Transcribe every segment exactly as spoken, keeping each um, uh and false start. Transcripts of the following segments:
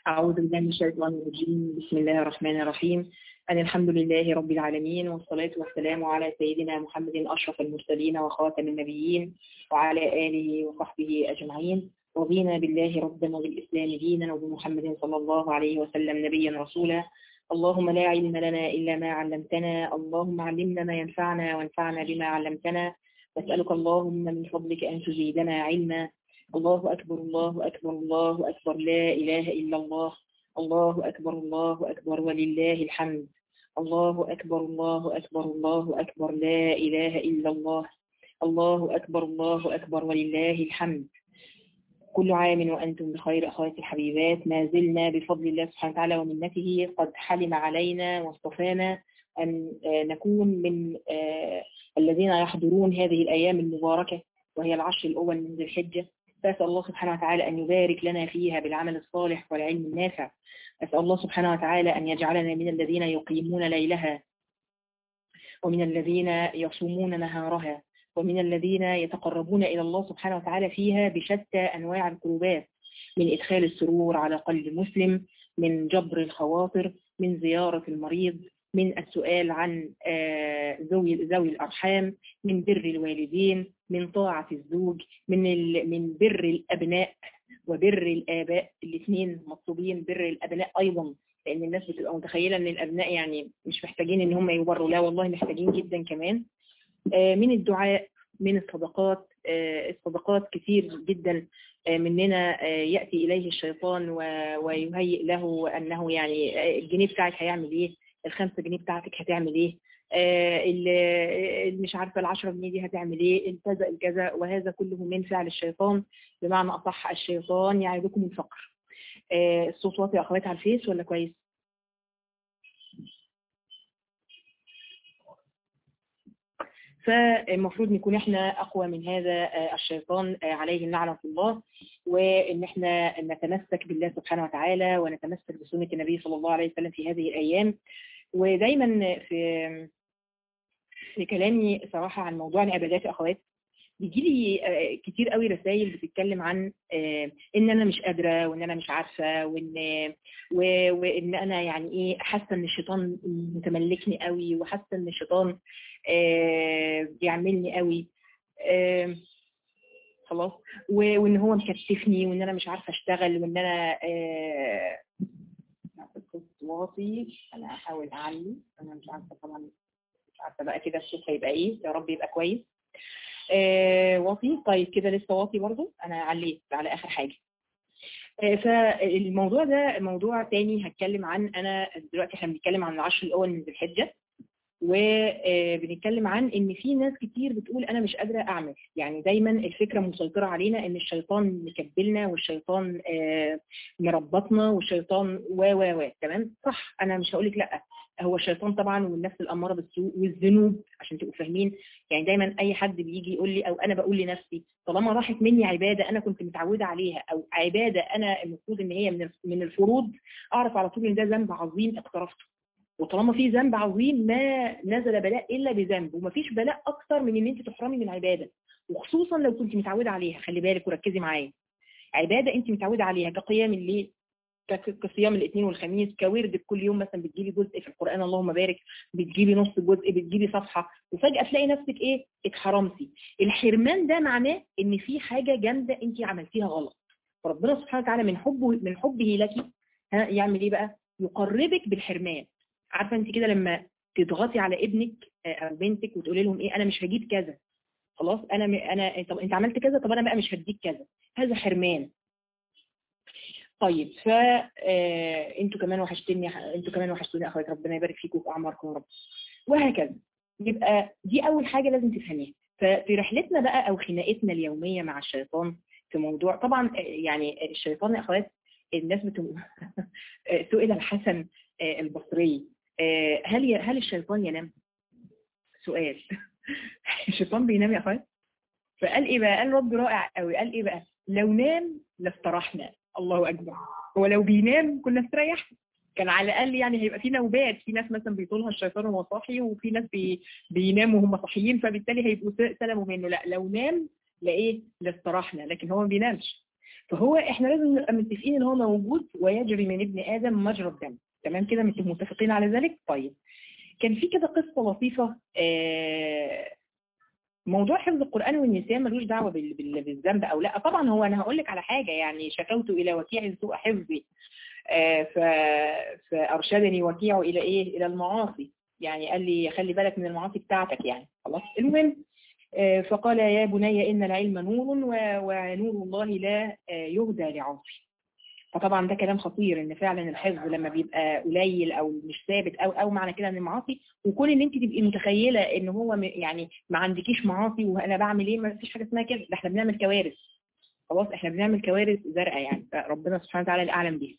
أعوذ بالله من الشيطان الرجيم. بسم الله الرحمن الرحيم. أن الحمد لله رب العالمين، والصلاة والسلام على سيدنا محمد أشرف المرسلين وخاتم النبيين وعلى آله وصحبه أجمعين. رضينا بالله ربا وبالإسلام دينا وبمحمد صلى الله عليه وسلم نبيا رسولا. اللهم لا علم لنا إلا ما علمتنا، اللهم علمنا ما ينفعنا وانفعنا بما علمتنا، نسألك اللهم من فضلك أن تزيدنا علما. الله أكبر الله أكبر الله أكبر، لا إله إلا الله. الله أكبر الله أكبر ولله الحمد. الله أكبر الله أكبر الله أكبر، لا إله إلا الله. الله أكبر الله أكبر ولله الحمد. كل عام وأنتم بخير أخواتي الحبيبات. ما زلنا بفضل الله سبحانه وتعالى ومنته قد حلم علينا واصطفانا أن نكون من الذين يحضرون هذه الأيام المباركة، وهي العشر الأول من ذي الحجة. فأسأل الله سبحانه وتعالى أن يبارك لنا فيها بالعمل الصالح والعلم النافع. أسأل الله سبحانه وتعالى أن يجعلنا من الذين يقيمون ليلها، ومن الذين يصومون نهارها، ومن الذين يتقربون إلى الله سبحانه وتعالى فيها بشتى أنواع القربات، من إدخال السرور على قلب مسلم، من جبر الخواطر، من زيارة المريض، من السؤال عن ذوي ذوي الأرحام، من بر الوالدين، من طاعة الزوج، من من بر الأبناء وبر الآباء. الاثنين مطلوبين، بر الأبناء أيضا، لأن الناس بتبقى متخيلة أن الأبناء يعني مش محتاجين أن هم يبروا، لا والله محتاجين جدا كمان. من الدعاء، من الصدقات. الصدقات كثير جدا مننا يأتي إليه الشيطان ويهيئ له أنه يعني الجنيه بتاعك هيعمل إيه، الخمسة جنيه بتاعتك هتعمل إيه، اللي مش عارفة العشرة جنيه دي هتعمل إيه، الكذا الكذا، وهذا كله من فعل الشيطان. بمعنى أصح الشيطان يعدكم الفقر. الصوت واطي يا أخواتي على الفيس ولا كويس؟ فالمفروض نكون احنا اقوى من هذا الشيطان عليه لعنة الله، وان احنا نتمسك بالله سبحانه وتعالى ونتمسك بسنة النبي صلى الله عليه وسلم في هذه الايام. ودايما في في كلامي صراحة عن موضوع العبادات يا اخوات، بيجي لي كتير قوي رسائل بتتكلم عن ان انا مش قادرة، وان انا مش عارفة، وان وان انا يعني ايه، حاسة ان الشيطان متملكني قوي، وحاسة ان الشيطان بيعملني قوي خلاص، وان هو مكتفني، وان انا مش عارفة اشتغل، وان انا واطي. انا هحاول اعلي، انا مش عارفة طبعا، مش عارفة بقى كده الصوت هيبقى ايه، يا رب يبقى كويس. آه واطي. طيب كده لسه واطي برضو، انا عليت على اخر حاجة. آه فالموضوع ده موضوع تاني هتكلم عن، انا دلوقتي احنا بنتكلم عن العشر الاول من ذي الحجة، وبنتكلم عن ان في ناس كتير بتقول انا مش قادرة اعمل. يعني دايما الفكرة مسيطرة علينا ان الشيطان مكبلنا، والشيطان آه مربطنا، والشيطان و و و تمام صح، انا مش هقولك لا، هو الشيطان طبعا، والنفس الاماره بالسوء، والذنوب، عشان تبقوا فاهمين. يعني دايما اي حد بيجي يقول لي، او انا بقول لنفسي، طالما راحت مني عباده انا كنت متعوده عليها، او عباده انا المفروض ان هي من من الفروض، اعرف على طول ان ده ذنب عظيم اقترفته. وطالما في ذنب عظيم، ما نزل بلاء الا بذنب، ومفيش بلاء اكتر من ان انت تحرمي من عباده، وخصوصا لو كنت متعوده عليها. خلي بالك وركزي معايا، عباده انت متعوده عليها كقيام الليل، كصيام الاثنين والخميس، كوردك كل يوم مثلا بتجيبي جزء في القرآن اللهم بارك، بتجيبي نص جزء، بتجيبي صفحة، وفجأة تلاقي نفسك ايه، اتحرمتي. الحرمان ده معناه ان في حاجة جامدة انت عملتيها غلط. فربنا سبحانه وتعالى من حبه من حبه لك ها يعمل ايه بقى؟ يقربك بالحرمان. عارفه انت كده لما تضغطي على ابنك او بنتك وتقولي لهم ايه، انا مش هجيب كذا، خلاص انا انا طب انت عملت كذا، طب انا بقى مش هديك كذا. هذا حرمان. طيب فانتوا كمان وحشتني، انتوا كمان وحشتوني اخوات، ربنا يبارك فيكم في اعماركم يا رب. وهكذا. يبقى دي اول حاجه لازم تفهميها. ففي رحلتنا بقى او خناقتنا اليوميه مع الشيطان في موضوع، طبعا يعني الشيطان يا اخوات، الناس بتقول سئل الحسن البصري هل هل الشيطان ينام؟ سؤال. الشيطان بينام يا اخوات؟ فقال ايه بقى؟ قال رد رائع قوي، قال ايه بقى؟ لو نام لاسترحنا. الله اكبر. هو لو بينام كنا استريحنا، كان على الاقل يعني هيبقى في نوبات، في ناس مثلا بيطولها الشيطان وهو صاحي، وفي ناس بي بيناموا وهم صاحيين، فبالتالي هيبقوا سلموا منه. لا، لو نام لايه؟ لاسترحنا، لكن هو ما بينامش. فهو احنا لازم نبقى متفقين ان هو موجود ويجري من ابن ادم مجرى الدم. تمام كده متفقين على ذلك؟ طيب كان في كده قصه لطيفه. آه موضوع حفظ القرآن والنسيان ملوش دعوة بالذنب أو لا. طبعا هو أنا هقول لك على حاجة، يعني شكوت إلى وكيع سوء حفظي آه فأرشدني وكيع إلى إيه؟ إلى المعاصي. يعني قال لي خلي بالك من المعاصي بتاعتك يعني. خلاص المهم آه فقال يا بني إن العلم نور ونور الله لا آه يهدى لعاصي. فطبعا ده كلام خطير، ان فعلا الحفظ لما بيبقى قليل او مش ثابت او او معنى كده ان المعاصي، وكون ان انت تبقي متخيله ان هو يعني ما عندكيش معاصي وانا بعمل ايه، ما فيش حاجه اسمها كده، ده احنا بنعمل كوارث. خلاص احنا بنعمل كوارث زرقاء يعني، ربنا سبحانه وتعالى الاعلم بيها.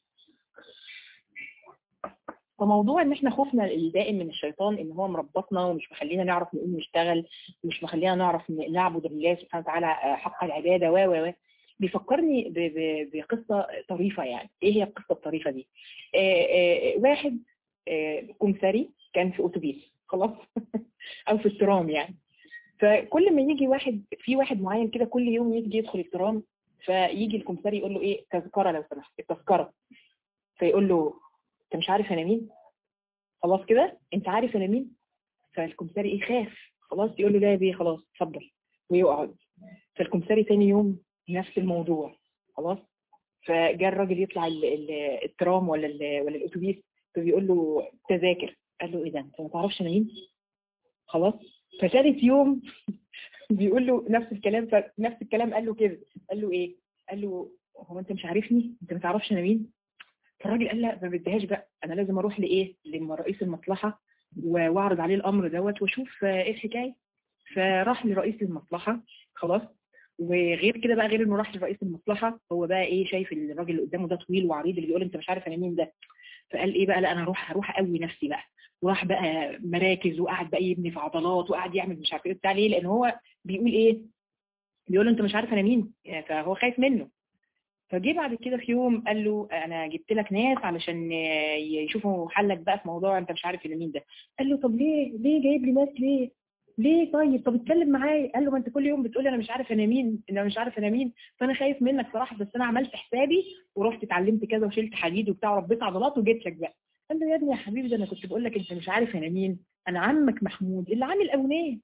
فموضوع ان احنا خوفنا الدائم من الشيطان ان هو مربطنا ومش مخلينا نعرف نقوم نشتغل، ومش مخلينا نعرف نعبد الله سبحانه وتعالى حق العباده و و بيفكرني بقصة طريفة. يعني ايه هي القصة الطريفة دي؟ آآ آآ واحد كمثري كان في اتوبيس خلاص او في الترام يعني. فكل ما يجي واحد في واحد معين كده كل يوم يجي يدخل الترام، فيجي الكمثري يقول له ايه تذكرة لو سمحت التذكرة. فيقول له انت مش عارف انا مين؟ خلاص كده انت عارف انا مين؟ فالكمثري ايه خاف خلاص، يقول له لا يا بيه خلاص اتفضل ويقعد. فالكمثري ثاني يوم نفس الموضوع خلاص. فجاء الراجل يطلع ال ال الترام ولا ال ولا الاتوبيس، فبيقول له تذاكر. قال له ايه ده انت ما تعرفش انا مين؟ خلاص. فثالث يوم بيقول له نفس الكلام، فنفس الكلام قال له كده. قال له ايه؟ قال له هو انت مش عارفني؟ انت ما تعرفش انا مين؟ فالراجل قال لا ما بديهاش بقى، انا لازم اروح لايه لرئيس المصلحه واعرض عليه الامر دوت واشوف ايه الحكايه. فراح لرئيس المصلحه خلاص. وغير كده بقى، غير انه راح لرئيس المصلحه، هو بقى ايه شايف الراجل اللي قدامه ده طويل وعريض اللي بيقول انت مش عارف انا مين ده. فقال ايه بقى لا انا هروح هروح اقوي نفسي بقى. وراح بقى مراكز وقعد بقى يبني في عضلات وقعد يعمل مش عارف ايه بتاع ليه، لان هو بيقول ايه بيقول له انت مش عارف انا مين، فهو خايف منه. فجي بعد كده في يوم قال له انا جبت لك ناس علشان يشوفوا حلك بقى في موضوع انت مش عارف مين ده. قال له طب ليه ليه جايب لي ناس ليه ليه طيب طب اتكلم معايا. قال له ما انت كل يوم بتقول لي انا مش عارف انا مين انا مش عارف انا مين، فانا خايف منك صراحه، بس انا عملت حسابي ورحت اتعلمت كذا وشلت حديد وبتاع وربيت عضلات وجيت لك بقى. قال له يا ابني يا حبيبي ده انا كنت بقول لك انت مش عارف انا مين، انا عمك محمود اللي عامل اغنيه.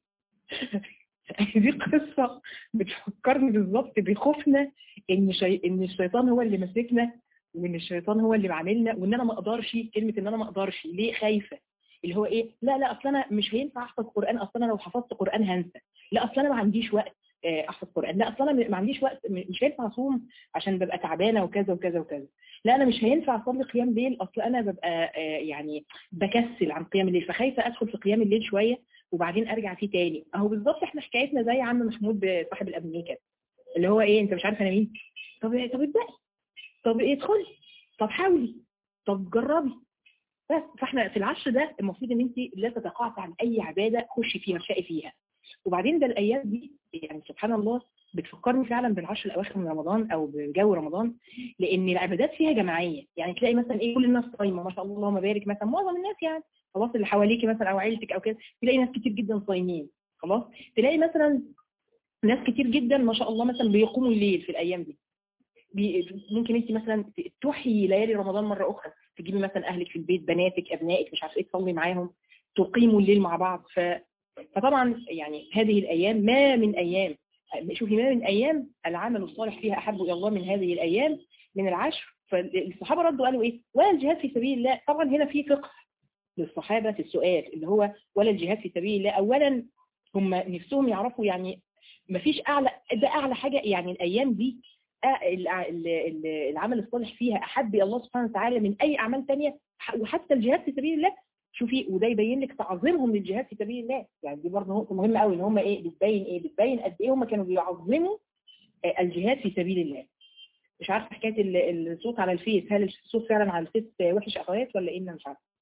دي قصة بتفكرني بالظبط بخوفنا ان شي... ان الشيطان هو اللي ماسكنا، وان الشيطان هو اللي بعملنا، وان انا ما اقدرش. كلمة ان انا ما اقدرش ليه خايفة، اللي هو ايه لا لا اصل انا مش هينفع احفظ قرآن، اصل انا لو حفظت قرآن هنسى، لا اصل انا ما عنديش وقت احفظ قرآن، لا اصل انا ما عنديش وقت مش هينفع اصوم عشان ببقى تعبانة وكذا وكذا وكذا، لا انا مش هينفع اصلي قيام ليل اصل انا ببقى يعني بكسل عن قيام الليل، فخايفة ادخل في قيام الليل شوية وبعدين ارجع فيه تاني. اهو بالظبط احنا حكايتنا زي عم محمود صاحب الابنيه كده، اللي هو ايه انت مش عارف انا مين، طب طب ابدأي، طب ادخلي، طب حاولي، طب جربي. بس فاحنا في العشر ده المفروض ان انت لا تتقاطعي عن اي عباده خشي فيها ارشقي فيها. وبعدين ده الايام دي يعني سبحان الله بتفكرني فعلا بالعشر الاواخر من رمضان او بجو رمضان، لان العبادات فيها جماعيه. يعني تلاقي مثلا ايه كل الناس صايمه ما شاء الله اللهم بارك، مثلا معظم الناس يعني خلاص اللي حواليكي مثلا او عيلتك او كده تلاقي ناس كتير جدا صايمين خلاص. تلاقي مثلا ناس كتير جدا ما شاء الله مثلا بيقوموا الليل في الايام دي. ممكن انت مثلا تحيي ليالي رمضان مره اخرى، تجيبي مثلا اهلك في البيت بناتك ابنائك مش عارف ايه تصلي معاهم تقيموا الليل مع بعض. ف... فطبعا يعني هذه الايام ما من ايام، شوفي ما من ايام العمل الصالح فيها احب الى الله من هذه الايام من العشر. فالصحابه ردوا قالوا ايه ولا الجهاد في سبيل الله. طبعا هنا في فقه للصحابه في السؤال اللي هو ولا الجهاد في سبيل الله. اولا هم نفسهم يعرفوا يعني ما فيش اعلى، ده اعلى حاجه يعني الايام دي العمل الصالح فيها احب الى الله سبحانه وتعالى من اي اعمال ثانيه، وحتى الجهاد في سبيل الله. شوفي وده يبين لك تعظيمهم للجهاد في سبيل الله. يعني دي برضه نقطه مهمه قوي ان هم ايه بتبين ايه بتبين قد ايه هم كانوا بيعظموا الجهاد في سبيل الله. مش عارفه حكايه الصوت على الفيس، هل الصوت فعلا على الفيس وحش اخوات ولا ايه؟ انا مش عارفه.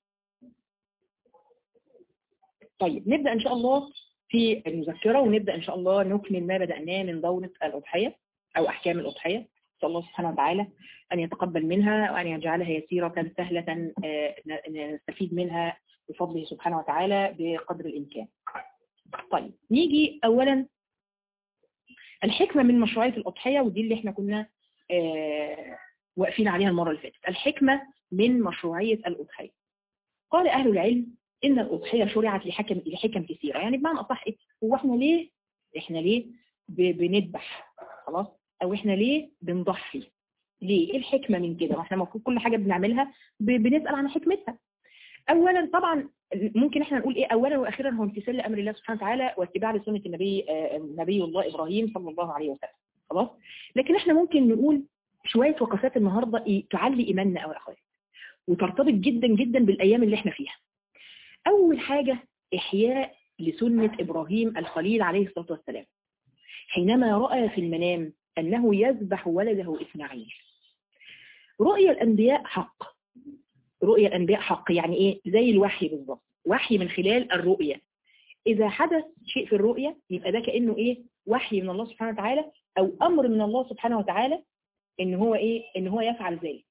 طيب نبدا ان شاء الله في المذكره، ونبدا ان شاء الله نكمل ما بداناه من دوره الاضحيه او احكام الاضحيه. نسال الله سبحانه وتعالى ان يتقبل منها وان يجعلها يسيره سهله نستفيد منها بفضله سبحانه وتعالى بقدر الامكان. طيب نيجي اولا الحكمه من مشروعيه الاضحيه، ودي اللي احنا كنا آه واقفين عليها المرة اللي فاتت. الحكمة من مشروعية الأضحية. قال أهل العلم إن الأضحية شرعت لحكم لحكم كثيرة. يعني بمعنى أصح إيه؟ هو إحنا ليه إحنا ليه بنذبح خلاص، أو إحنا ليه بنضحي؟ ليه؟ إيه الحكمة من كده؟ وإحنا المفروض كل حاجة بنعملها بنسأل عن حكمتها. أولا طبعا ممكن إحنا نقول إيه؟ أولا وأخيرا هو امتثال لأمر الله سبحانه وتعالى واتباع لسنة النبي نبي الله إبراهيم صلى الله عليه وسلم. خلاص؟ لكن إحنا ممكن نقول شوية وقفات النهاردة إيه؟ تعلي إيماننا أو أخوات، وترتبط جدا جدا بالأيام اللي إحنا فيها. أول حاجة إحياء لسنة إبراهيم الخليل عليه الصلاة والسلام حينما رأى في المنام أنه يذبح ولده إسماعيل. رؤيا الأنبياء حق، رؤيا الأنبياء حق يعني إيه؟ زي الوحي بالضبط، وحي من خلال الرؤيا. إذا حدث شيء في الرؤيا يبقى ده كأنه إيه؟ وحي من الله سبحانه وتعالى، أو أمر من الله سبحانه وتعالى إن هو إيه؟ إن هو يفعل ذلك.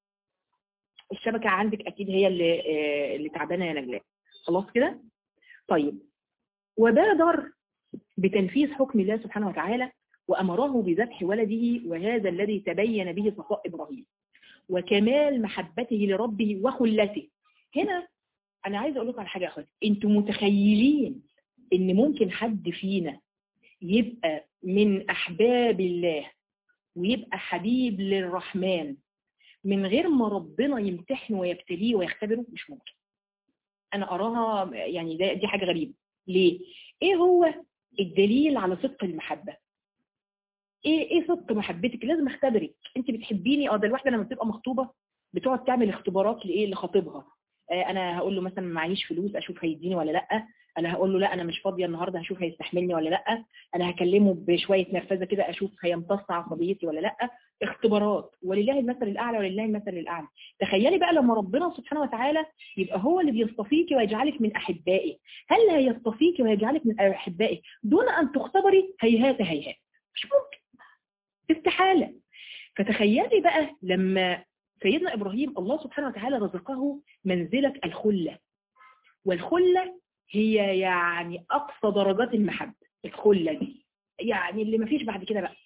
الشبكة عندك أكيد هي اللي, آه اللي تعبانة يا نجلاء. خلاص كده؟ طيب، وبادر بتنفيذ حكم الله سبحانه وتعالى وأمره بذبح ولده، وهذا الذي تبين به صفاء إبراهيم وكمال محبته لربه وخلته. هنا أنا عايز أقول لكم على حاجة يا أخواتي، أنتم متخيلين إن ممكن حد فينا يبقى من أحباب الله ويبقى حبيب للرحمن من غير ما ربنا يمتحنه ويبتليه ويختبره؟ مش ممكن. أنا أراها يعني دي حاجة غريبة. ليه؟ إيه هو الدليل على صدق المحبة؟ ايه ايه صدق محبتك؟ لازم اختبرك. انت بتحبيني؟ اه ده الواحده لما بتبقى مخطوبه بتقعد تعمل اختبارات لايه؟ لخطيبها. آه انا هقول له مثلا معيش فلوس اشوف هيديني ولا لا، انا هقول له لا انا مش فاضيه النهارده هشوف هيستحملني ولا لا، انا هكلمه بشويه نرفزه كده اشوف هيمتص عصبيتي ولا لا. اختبارات، ولله المثل الاعلى ولله المثل الاعلى. تخيلي بقى لما ربنا سبحانه وتعالى يبقى هو اللي بيصطفيكي ويجعلك من احبائه. هل هيصطفيكي ويجعلك من احبائه دون ان تختبري؟ هيهات هيهات، مش ممكن، استحالة. فتخيلي بقى لما سيدنا إبراهيم الله سبحانه وتعالى رزقه منزلة الخلة، والخلة هي يعني أقصى درجات المحبة. الخلة دي يعني اللي ما فيش بعد كده بقى.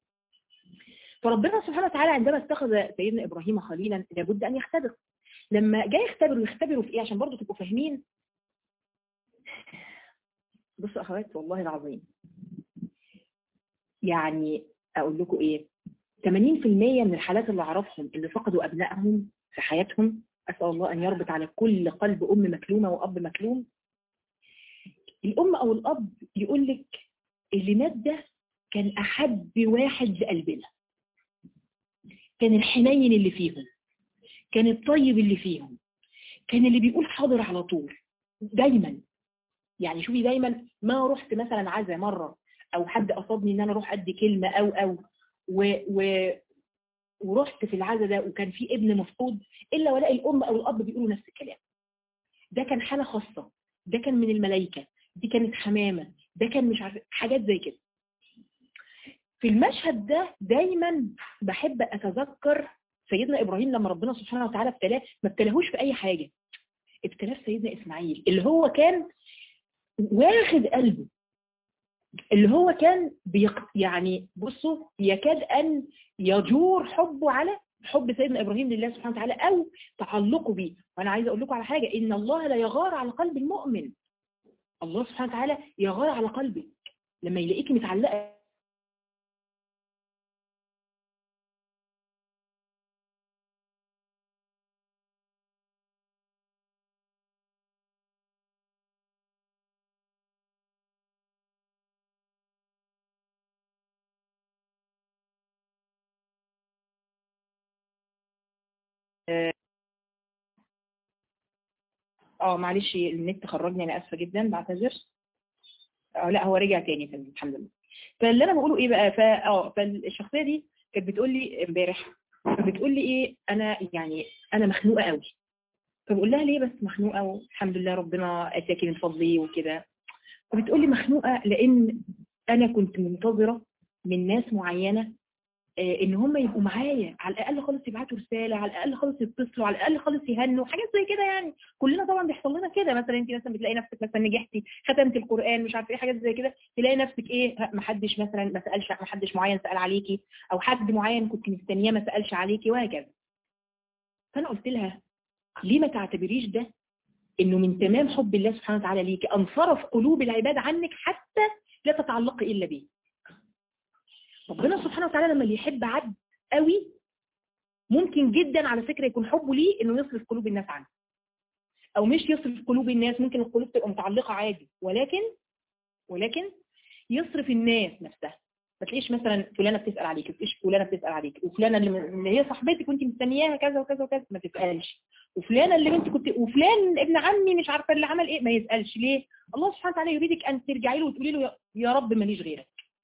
فربنا سبحانه وتعالى عندما اتخذ سيدنا إبراهيم خليلا لابد أن يختبر. لما جاي يختبروا يختبروا في إيه؟ عشان برضو تبقوا فاهمين. بصوا أخوات والله العظيم، يعني أقول لكم إيه، ثمانين بالمئة من الحالات اللي أعرفهم اللي فقدوا أبنائهم في حياتهم، أسأل الله أن يربط على كل قلب أم مكلومة وأب مكلوم. الأم أو الأب يقول لك اللي مات ده كان أحب واحد لقلبنا، كان الحنين اللي فيهم، كان الطيب اللي فيهم، كان اللي بيقول حاضر على طول دايما. يعني شوفي دايما ما رحت مثلا عزا مرة أو حد قصدني إن أنا أروح أدي كلمة أو أو و, و ورحت في العزا ده وكان في ابن مفقود الا ولاقي الام او الاب بيقولوا نفس الكلام. ده كان حاله خاصه، ده كان من الملائكه، دي كانت حمامه، ده كان مش عارف حاجات زي كده. في المشهد ده دايما بحب اتذكر سيدنا ابراهيم لما ربنا سبحانه وتعالى ابتلاه، ما ابتلاهوش في اي حاجه، ابتلاه سيدنا اسماعيل اللي هو كان واخد قلبه، اللي هو كان بيق... يعني بصوا يكاد أن يجور حبه على حب سيدنا إبراهيم لله سبحانه وتعالى أو تعلقه به. وأنا عايزة أقول لكم على حاجة، إن الله لا يغار على قلب المؤمن. الله سبحانه وتعالى يغار على قلبك لما يلاقيك متعلقة. اه معلش النت خرجني، انا اسفه جدا بعتذر. اه لا هو رجع تاني تاني الحمد لله. فاللي انا بقوله ايه بقى، فا اه فالشخصيه دي كانت بتقول لي امبارح، بتقول لي ايه، انا يعني انا مخنوقه قوي. فبقول لها ليه بس مخنوقه؟ والحمد لله ربنا اتاكي من فضلي وكده. فبتقول لي مخنوقه لان انا كنت منتظره من ناس معينه آه ان هم يبقوا معايا، على الاقل خالص يبعتوا رساله، على الاقل خالص يتصلوا، على الاقل خالص يهنوا، حاجات زي كده يعني. كلنا طبعا بيحصل لنا كده، مثلا انت مثلا بتلاقي نفسك مثلا نجحتي، ختمت القران، مش عارفه ايه، حاجات زي كده، تلاقي نفسك ايه، ما حدش مثلا ما سالش، ما حدش معين سال عليكي، او حد معين كنت مستنياه ما سالش عليكي، وهكذا. فانا قلت لها ليه ما تعتبريش ده انه من تمام حب الله سبحانه وتعالى ليكي ان صرف قلوب العباد عنك حتى لا تتعلقي الا به. ربنا سبحانه وتعالى لما يحب عبد قوي ممكن جدا على فكره يكون حبه ليه انه يصرف قلوب الناس عنه، او مش يصرف قلوب الناس، ممكن القلوب تبقى متعلقه عادي، ولكن ولكن يصرف الناس نفسها. ما تلاقيش مثلا فلانه بتسال عليك، ما تلاقيش فلانه بتسال عليك، وفلانه اللي, اللي هي صاحبتك وانت مستنياها كذا وكذا وكذا ما تسالش، وفلانه اللي انت كنت، وفلان ابن عمي مش عارفه اللي عمل ايه ما يسالش. ليه؟ الله سبحانه وتعالى يريدك ان ترجعي له وتقولي له يا رب ماليش غيرك.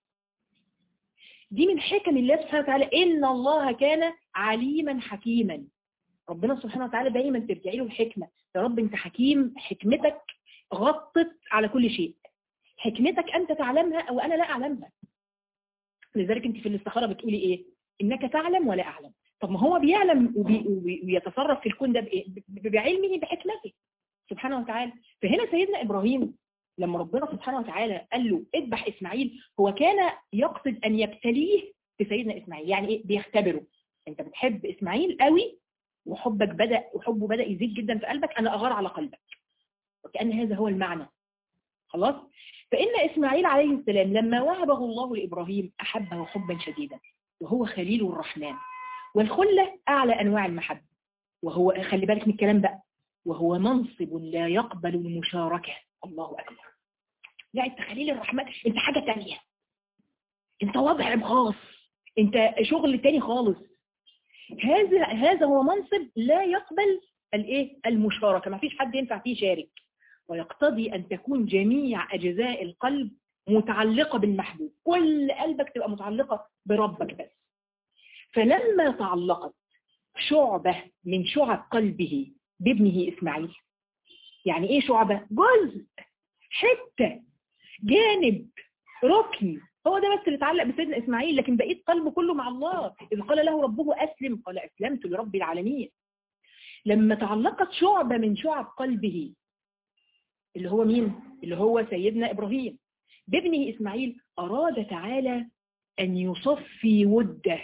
دي من حكم الله سبحانه وتعالى، ان الله كان عليما حكيما. ربنا سبحانه وتعالى دايما ترجعي له الحكمه، يا رب انت حكيم، حكمتك غطت على كل شيء، حكمتك انت تعلمها او انا لا اعلمها. لذلك انت في الاستخاره بتقولي ايه؟ انك تعلم ولا اعلم. طب ما هو بيعلم وبي وبيتصرف في الكون ده بايه؟ بعلمه بحكمته سبحانه وتعالى. فهنا سيدنا ابراهيم لما ربنا سبحانه وتعالى قال له اذبح اسماعيل، هو كان يقصد ان يبتليه بسيدنا اسماعيل. يعني ايه؟ بيختبره، انت بتحب اسماعيل قوي وحبك بدا وحبه بدا يزيد جدا في قلبك، انا اغار على قلبك، وكأن هذا هو المعنى. خلاص. فإن إسماعيل عليه السلام لما وهبه الله لإبراهيم أحبه حبا شديدا، وهو خليل الرحمن، والخلة أعلى أنواع المحبة، وهو خلي بالك من الكلام بقى، وهو منصب لا يقبل المشاركة. الله أكبر. لا أنت خليل الرحمن، أنت حاجة تانية، أنت وضع خاص، أنت شغل تاني خالص. هذا هذا هو منصب لا يقبل الايه؟ المشاركة، ما فيش حد ينفع فيه يشارك، ويقتضي أن تكون جميع أجزاء القلب متعلقة بالمحبوب، كل قلبك تبقى متعلقة بربك بس. فلما تعلقت شعبة من شعب قلبه بابنه إسماعيل، يعني إيه شعبة؟ جزء، حتة، جانب، ركن، هو ده بس اللي اتعلق بسيدنا إسماعيل، لكن بقيت قلبه كله مع الله. إذ قال له ربه أسلم قال أسلمت لرب العالمين. لما تعلقت شعبة من شعب قلبه اللي هو مين؟ اللي هو سيدنا إبراهيم بابنه إسماعيل، أراد تعالى أن يصفي وده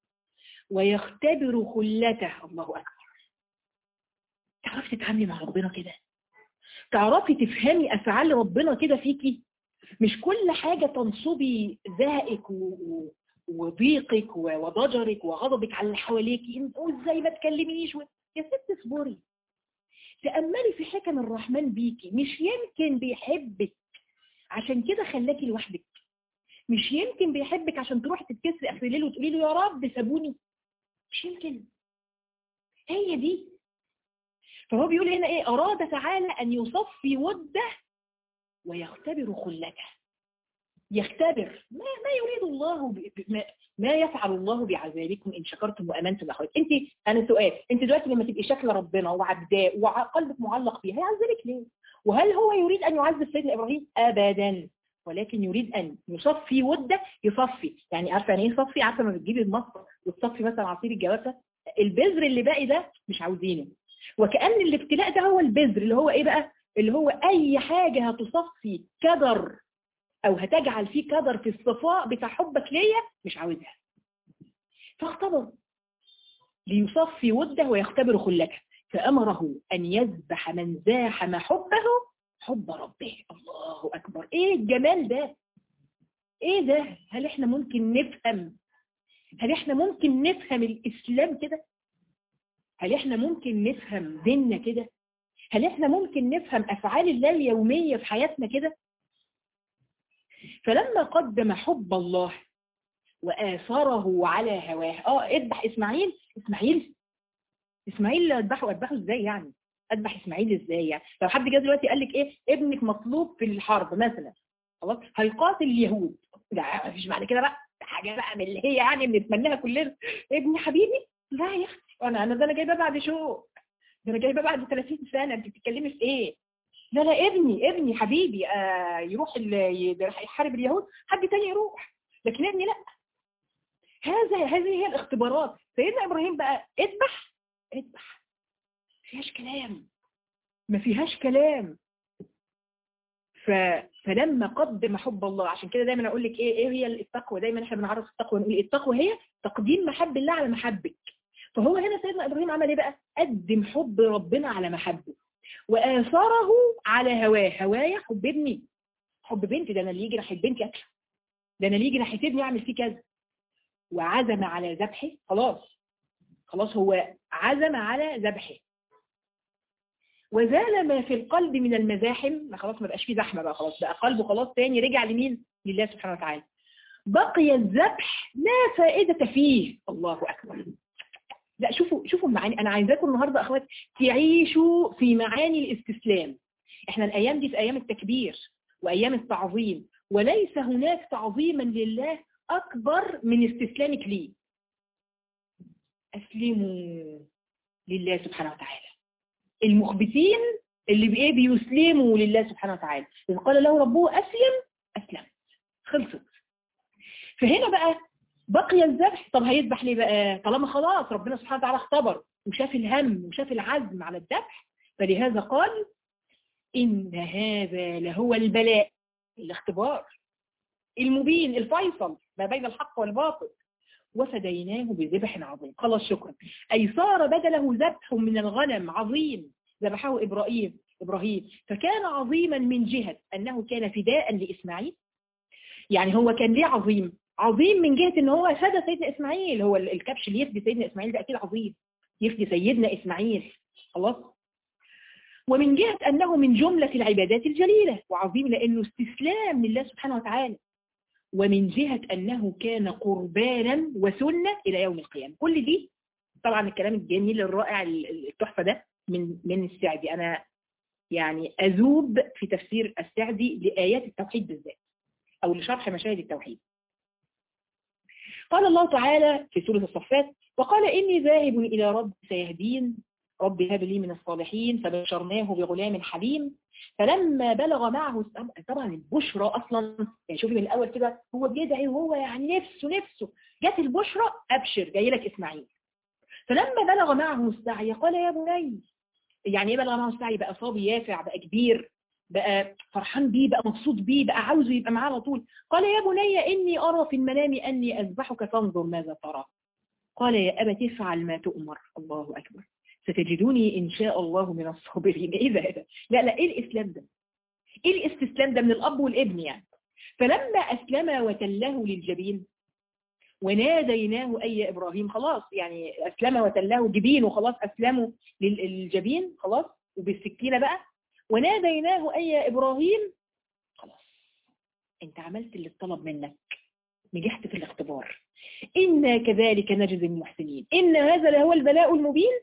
ويختبر خلته. الله أكبر. تعرفي تتعاملي مع ربنا كده؟ تعرفي تفهمي أفعال ربنا كده فيكي؟ مش كل حاجة تنصبي زهقك وضيقك وضجرك وغضبك على اللي حواليكي، وازاي ما تكلميش و... يا ست اصبري، تأملي في حكم الرحمن بيكي. مش يمكن بيحبك عشان كده خلاكي لوحدك، مش يمكن بيحبك عشان تروحي تتكسري اخر الليل وتقولي له يا رب سابوني، مش يمكن. هي دي. فهو بيقول هنا ايه؟ اراد تعالى ان يصفي وده ويختبر خلته. يختبر ما, ما يريد الله ب... ما... ما يفعل الله بعذابكم ان شكرتم وامنتم. يا اخواتي انت، انا سؤال، انت دلوقتي لما تبقي شاكله ربنا وعبداه وقلبك معلق فيه، هيعذبك ليه؟ وهل هو يريد ان يعذب سيدنا ابراهيم؟ ابدا، ولكن يريد ان يصفي وده. يصفي يعني عارفه يعني ايه يصفي؟ عارفه لما بتجيبي المصفى وتصفي مثلا عصير الجوافه، البذر اللي باقي ده مش عاوزينه، وكأن الابتلاء ده هو البذر اللي هو ايه بقى؟ اللي هو اي حاجه هتصفي كدر او هتجعل فيه كدر في الصفاء بتاع حبك ليا مش عاوزها. فاختبر ليصفي وده ويختبر خلته، فأمره أن يذبح من زاحم حبه حب ربه. الله أكبر. إيه الجمال ده؟ إيه ده؟ هل إحنا ممكن نفهم؟ هل إحنا ممكن نفهم الإسلام كده؟ هل إحنا ممكن نفهم ديننا كده؟ هل إحنا ممكن نفهم أفعال الله اليومية في حياتنا كده؟ فلما قدم حب الله وآثره على هواه، اه اذبح اسماعيل، اسماعيل اسماعيل اذبحه اذبحه ازاي يعني؟ اذبح اسماعيل ازاي يعني؟ لو حد جه دلوقتي قال لك ايه؟ ابنك مطلوب في الحرب مثلا، خلاص هيقاتل اليهود، ده مفيش بعد كده بقى حاجه بقى من اللي هي يعني بنتمناها كلنا، ابني حبيبي، لا يا اختي انا انا ده انا جايبه بعد شو؟ ده انا جايبه بعد ثلاثين سنه، انت بتتكلمي في ايه؟ لا لا ابني ابني حبيبي آه يروح يحارب اليهود، حد تاني يروح، لكن ابني لا. هذا هذه هي الاختبارات. سيدنا إبراهيم بقى اذبح اذبح، ما فيهاش كلام، ما فيهاش كلام. ف... فلما قدم حب الله، عشان كده دايما اقول لك ايه ايه هي التقوى، دايما احنا بنعرف التقوى نقول التقوى هي تقديم محب الله على محبك. فهو هنا سيدنا ابراهيم عمل ايه بقى؟ قدم حب ربنا على محبه، واثره على هواه. هوايا حب ابني، حب بنتي، ده انا اللي يجي ناحيه بنتي اكل، ده انا اللي يجي ناحيه ابني اعمل فيه كذا. وعزم على ذبحه، خلاص خلاص هو عزم على ذبحه. وزال ما في القلب من المزاحم، ما خلاص ما بقاش فيه زحمه بقى، خلاص بقى قلبه خلاص تاني رجع لمين؟ لله سبحانه وتعالى. بقي الذبح لا فائده فيه. الله اكبر. لا شوفوا شوفوا المعاني. انا عايزاكم النهارده اخوات تعيشوا في معاني الاستسلام. احنا الايام دي في ايام التكبير وايام التعظيم، وليس هناك تعظيما لله اكبر من استسلامك ليه. اسلموا لله سبحانه وتعالى. المخبتين اللي بايه بيسلموا لله سبحانه وتعالى، إذ قال له ربه اسلم اسلم، خلصت. فهنا بقى بقي الذبح. طب هيذبح ليه بقى طالما خلاص ربنا سبحانه وتعالى اختبر وشاف الهم وشاف العزم على الذبح؟ فلهذا قال إن هذا لهو البلاء، الاختبار المبين الفيصل ما بين الحق والباطل. وفديناه بذبح عظيم. خلاص شكرا. أي صار بدله ذبح من الغنم عظيم ذبحه إبراهيم إبراهيم فكان عظيما من جهة أنه كان فداء لإسماعيل. يعني هو كان ليه عظيم؟ عظيم من جهة ان هو فدى سيدنا اسماعيل. هو الكبش اللي يفدي سيدنا اسماعيل ده اكيد عظيم، يفدي سيدنا اسماعيل خلاص. ومن جهة انه من جملة العبادات الجليلة وعظيم لانه استسلام لله سبحانه وتعالى. ومن جهة انه كان قربانا وسنة الى يوم القيامة. كل دي طبعا الكلام الجميل الرائع التحفة ده من من السعدي. انا يعني اذوب في تفسير السعدي لآيات التوحيد بالذات او لشرح مشاهد التوحيد. قال الله تعالى في سورة الصفات وقال إني ذاهب إلى رب سيهدين رب هب لي من الصالحين فبشرناه بغلام حليم فلما بلغ معه. طبعا البشرى أصلا يعني شوفي من الأول كده هو بيدعي وهو يعني نفسه نفسه جات البشرى أبشر جاي لك إسماعيل. فلما بلغ معه السعي قال يا بني، يعني ايه بلغ معه السعي؟ بقى صابي يافع، بقى كبير، بقى فرحان بيه، بقى مبسوط بيه، بقى عاوزه يبقى معاه على طول. قال يا بني إني أرى في المنام أني أذبحك فانظر ماذا ترى. قال يا أبت افعل ما تؤمر. الله أكبر. ستجدوني إن شاء الله من الصابرين. إيه ده؟ لا لا إيه الإسلام ده؟ إيه الاستسلام ده من الأب والابن يعني. فلما أسلم وتله للجبين وناديناه أي إبراهيم. خلاص يعني أسلم وتله جبين وخلاص أسلموا للجبين خلاص وبالسكينة بقى. وناديناه أي إبراهيم. خلاص انت عملت اللي اتطلب منك، نجحت في الاختبار. إنا كذلك نجزي المحسنين إن هذا لهو البلاء المبين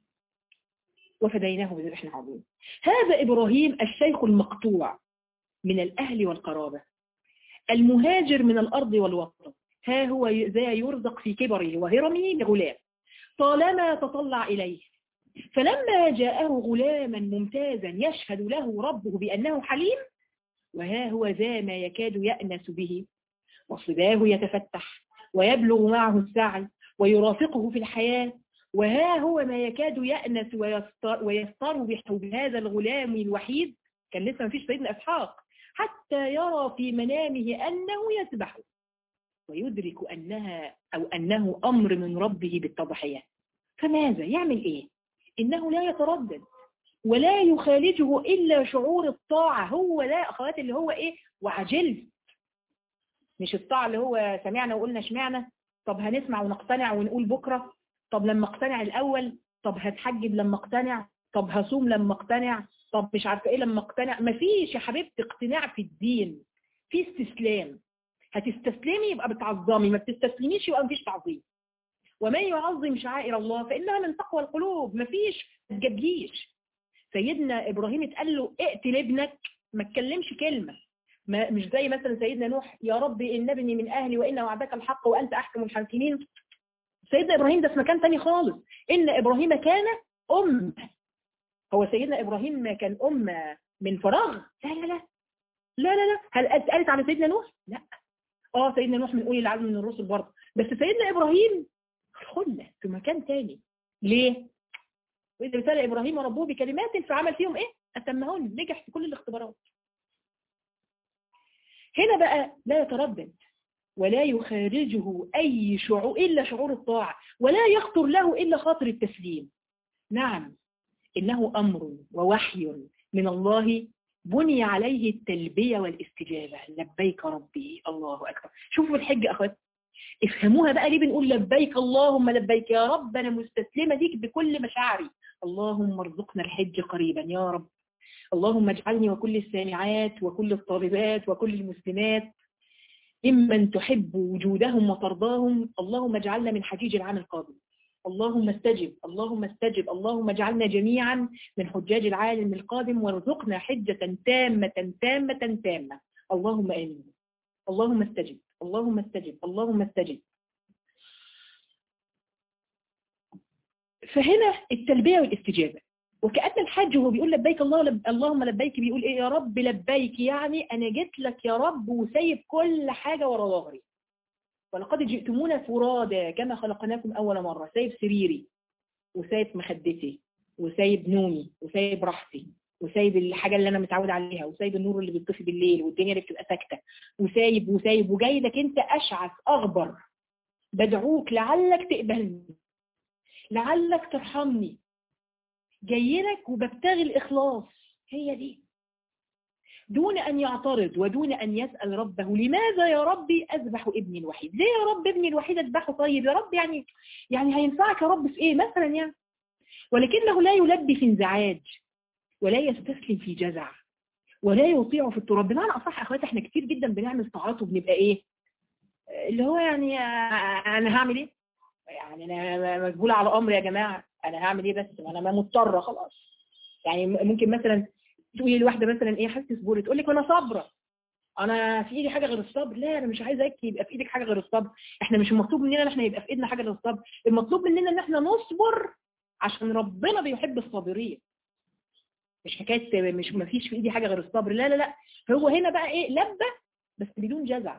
وفديناه بذبح عظيم. هذا إبراهيم الشيخ المقطوع من الأهل والقرابة المهاجر من الأرض والوطن. ها هو ذا يرزق في كبره وهرمه بغلام طالما تطلع إليه. فلما جاءه غلاما ممتازا يشهد له ربه بأنه حليم وها هو ذا ما يكاد يأنس به وصباه يتفتح ويبلغ معه السعي ويرافقه في الحياة. وها هو ما يكاد يأنس ويستر, ويستر بحب هذا الغلام الوحيد. كان لسه ما فيش سيدنا إسحاق حتى يرى في منامه أنه يذبحه ويدرك أنها أو أنه أمر من ربه بالتضحية. فماذا يعمل إيه؟ إنه لا يتردد ولا يخالجه إلا شعور الطاعة. هو لا أخوات اللي هو إيه وعجلت، مش الطاعة اللي هو سمعنا وقلنا شمعنا، طب هنسمع ونقتنع ونقول بكرة، طب لما اقتنع الأول، طب هتحجب لما اقتنع، طب هصوم لما اقتنع، طب مش عارفة إيه لما اقتنع. مفيش يا حبيبتي اقتناع في الدين، في استسلام. هتستسلمي يبقى بتعظمي، ما بتستسلميش يبقى مفيش تعظيم. ومن يعظم شعائر الله فإنها من تقوى القلوب. مفيش ما تجبليش. سيدنا إبراهيم اتقال له اقتل ابنك ما تكلمش كلمة. ما مش زي مثلا سيدنا نوح يا رب إن ابني من أهلي وإن وعدك الحق وأنت أحكم الحاكمين. سيدنا إبراهيم ده في مكان تاني خالص. إن إبراهيم كان أم. هو سيدنا إبراهيم كان أم من فراغ؟ لا لا لا لا لا لا. هل اتقالت على سيدنا نوح؟ لا. اه سيدنا نوح من أولي العزم من الرسل برضه، بس سيدنا إبراهيم خلة في مكان تاني. ليه؟ وإذا ابتلى إبراهيم ربه بكلمات فعمل فيهم إيه؟ أتمهن، نجح في كل الاختبارات. هنا بقى لا يتردد ولا يخارجه أي شعور إلا شعور الطاعة، ولا يخطر له إلا خاطر التسليم. نعم إنه أمر ووحي من الله بني عليه التلبية والاستجابة. لبيك ربي، الله أكبر. شوفوا الحج أخوات، افهموها بقى ليه بنقول لبيك اللهم لبيك يا رب، أنا مستسلمة ليك بكل مشاعري. اللهم ارزقنا الحج قريبا يا رب. اللهم اجعلني وكل السامعات وكل الطالبات وكل المسلمات ممن تحب وجودهم وترضاهم. اللهم اجعلنا من حجيج العام القادم. اللهم استجب، اللهم استجب، اللهم اجعلنا جميعا من حجاج العام القادم، وارزقنا حجة تامة تامة تامة. اللهم آمين. اللهم استجب، اللهم استجب، اللهم استجب. فهنا التلبية والاستجابة. وكأن الحج هو بيقول لبيك الله لب... اللهم لبيك، بيقول ايه؟ يا رب لبيك، يعني انا جيت لك يا رب وسايب كل حاجة ورا ظهري. ولقد جئتمونا فرادا كما خلقناكم اول مرة. سايب سريري وسايب مخدتي وسايب نومي وسايب راحتي وسايب الحاجة اللي انا متعود عليها وسايب النور اللي بيطفي بالليل والدنيا اللي بتبقى ساكتة وسايب وسايب وجاي لك انت اشعث اغبر، بدعوك لعلك تقبلني، لعلك ترحمني، جاي لك وببتغي الإخلاص. هي دي، دون أن يعترض ودون أن يسأل ربه لماذا يا ربي أذبح ابني الوحيد؟ ليه يا رب ابني الوحيد أذبحه؟ طيب يا رب يعني يعني هينفعك يا رب في إيه مثلا يعني؟ ولكنه لا يلبي في انزعاج ولا يستسلم في جزع ولا يطيع في التراب. بمعنى أصح أخواتي، احنا كتير جدا بنعمل طاعات وبنبقى إيه اللي هو يعني أنا هعمل إيه؟ يعني أنا مسؤولة على أمر يا جماعة، أنا هعمل إيه بس؟ أنا ما مضطرة خلاص. يعني ممكن مثلا تقولي لواحدة مثلا ايه حاسه صبوري، تقول لك انا صابره، انا في ايدي حاجه غير الصبر. لا، انا مش عايزاك يبقى في ايدك حاجه غير الصبر. احنا مش المطلوب مننا ان احنا يبقى في ايدنا حاجه غير الصبر، المطلوب مننا ان احنا نصبر عشان ربنا بيحب الصابرين. مش حكايه مش ما فيش في ايدي حاجه غير الصبر، لا لا لا. هو هنا بقى ايه؟ لبى بس بدون جزع،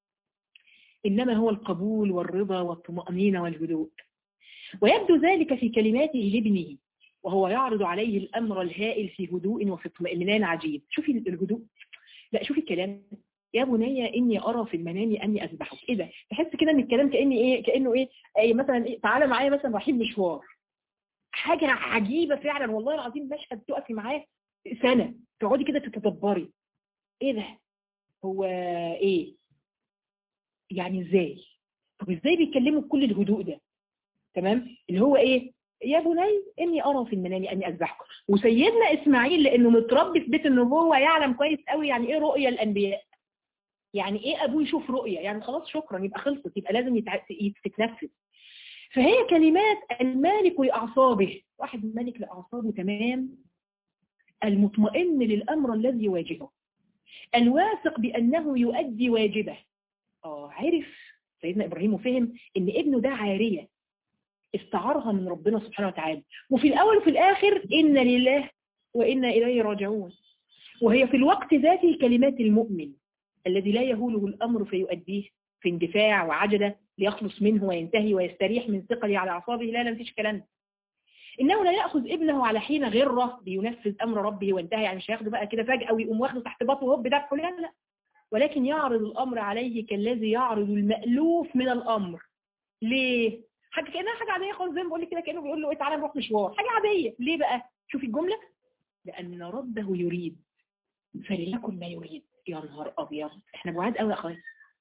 انما هو القبول والرضا والطمأنينة والهدوء. ويبدو ذلك في كلماته لابنه وهو يعرض عليه الأمر الهائل في هدوء وفي اطمئنان عجيب. شوفي الهدوء، لا شوفي الكلام. يا بني إني أرى في المنام أني أذبحك. إيه ده؟ تحس كده إن الكلام كأني إيه كأنه إيه أي مثلا إيه تعالى معايا مثلا رايحين مشوار، حاجة عجيبة فعلا والله العظيم. مشهد تقفي معاه سنة تقعدي كده تتدبري إيه ده؟ هو إيه يعني؟ إزاي؟ طب إزاي بيتكلموا بكل الهدوء ده؟ تمام، اللي هو ايه؟ يا بني اني ارى في المنام اني اذبحك. وسيدنا اسماعيل لانه متربي في بيت النبوه يعلم كويس قوي يعني ايه رؤيا الانبياء، يعني ايه ابوه يشوف رؤيا، يعني خلاص شكرا يبقى خلصت، يبقى لازم يتنفذ. فهي كلمات المالك لاعصابه، واحد مالك لاعصابه تمام، المطمئن للامر الذي يواجهه، الواثق بانه يؤدي واجبه. اه عرف سيدنا ابراهيم وفهم ان ابنه ده عاريه استعارها من ربنا سبحانه وتعالى، وفي الأول وفي الآخر إن لله وإنا إليه راجعون. وهي في الوقت ذاته كلمات المؤمن الذي لا يهوله الأمر فيؤديه في اندفاع وعجلة ليخلص منه وينتهي ويستريح من ثقله على أعصابه. لا لا مفيش كلام. إنه لا يأخذ ابنه على حين غره لينفذ أمر ربه وانتهى، يعني مش هياخده بقى كده فجأة ويقوم واخده تحت باطه وهوب دفعه، لا لا، ولكن يعرض الأمر عليه كالذي يعرض المألوف من الأمر. ليه؟ حاجه كانها حاجه عاديه خالص، زي ما بقول لك كده كانه بيقول له ايه تعالى نروح مشوار، حاجه عاديه. ليه بقى؟ شوفي الجمله، لان ربه يريد فليكن ما يريد. يا نهار ابيض، احنا بعاد قوي يا اخويا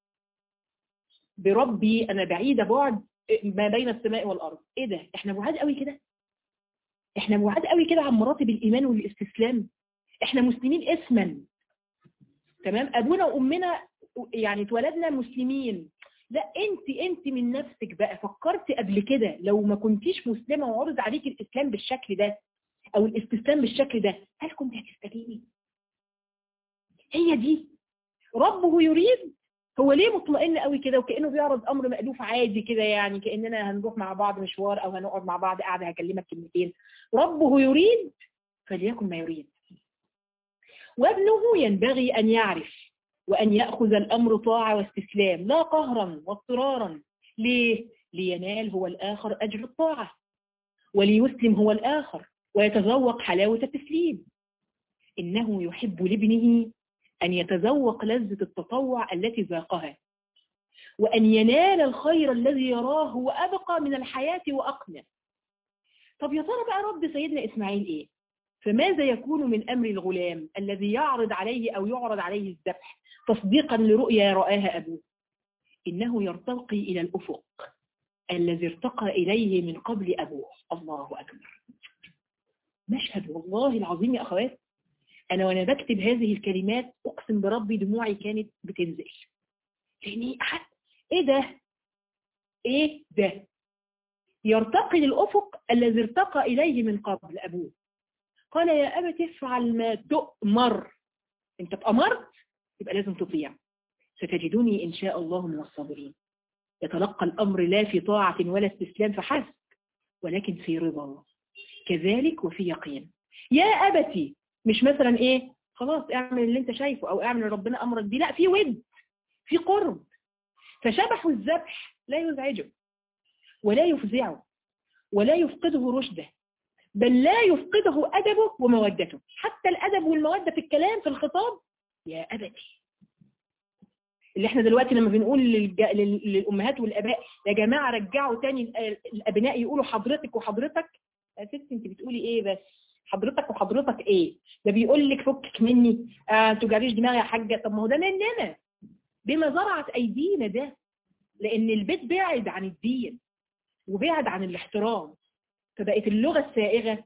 بربي، انا بعيده بعد ما بين السماء والارض. ايه ده؟ احنا بعاد قوي كده، احنا بعاد قوي كده عن مراتب الايمان والاستسلام. احنا مسلمين اسما، تمام، ابونا وامنا يعني اتولدنا مسلمين. لا انت انت من نفسك بقى فكرتي قبل كده لو ما كنتيش مسلمه وعرض عليك الاسلام بالشكل ده او الاستسلام بالشكل ده، هل كنت هتستجيبي؟ هي دي ربه يريد. هو ليه مطمئن قوي كده وكانه بيعرض امر مألوف عادي كده، يعني كاننا هنروح مع بعض مشوار او هنقعد مع بعض قاعده هكلمك كلمتين. ربه يريد فليكن ما يريد. وابنه ينبغي ان يعرف وأن يأخذ الأمر طاعة واستسلام لا قهرا واضطرارا ليه؟ لينال هو الآخر أجر الطاعة، وليسلم هو الآخر ويتذوق حلاوة التسليم. إنه يحب لابنه أن يتذوق لذة التطوع التي ذاقها، وأن ينال الخير الذي يراه وأبقى من الحياة وأقنى. طب يا ترى بقى رد سيدنا إسماعيل إيه؟ فماذا يكون من أمر الغلام الذي يعرض عليه أو يعرض عليه الذبح تصديقا لرؤيا رآها أبوه؟ إنه يرتقي إلى الأفق الذي ارتقى إليه من قبل أبوه. الله أكبر. مشهد والله العظيم يا أخوات، أنا وأنا بكتب هذه الكلمات أقسم بربي دموعي كانت بتنزل. يعني إيه ده؟ إيه ده؟ يرتقي للأفق الذي ارتقى إليه من قبل أبوه. قال يا أبت افعل ما تؤمر. أنت اتأمرت يبقى لازم تطيع. ستجدني إن شاء الله من الصابرين. يتلقى الأمر لا في طاعة ولا استسلام فحسب، ولكن في رضا كذلك وفي يقين. يا أبتي مش مثلا إيه خلاص اعمل اللي أنت شايفه أو اعمل ربنا أمرك دي، لا، في ود، في قرب. فشبح الذبح لا يزعجه ولا يفزعه ولا يفقده رشده، بل لا يفقده أدبه ومودته. حتى الأدب والمودة في الكلام في الخطاب. يا أبتي اللي احنا دلوقتي لما بنقول للج... للأمهات والأباء يا جماعة رجعوا تاني الأبناء يقولوا حضرتك وحضرتك، يا ست انت بتقولي ايه بس؟ حضرتك وحضرتك ايه؟ ده بيقول لك فكك مني، آه تجاريش دماغي يا حاجة. طب ما هو ده مننا بما زرعت أيدينا ده، لأن البيت بعد عن الدين وبعد عن الاحترام، فبقت اللغة السائغة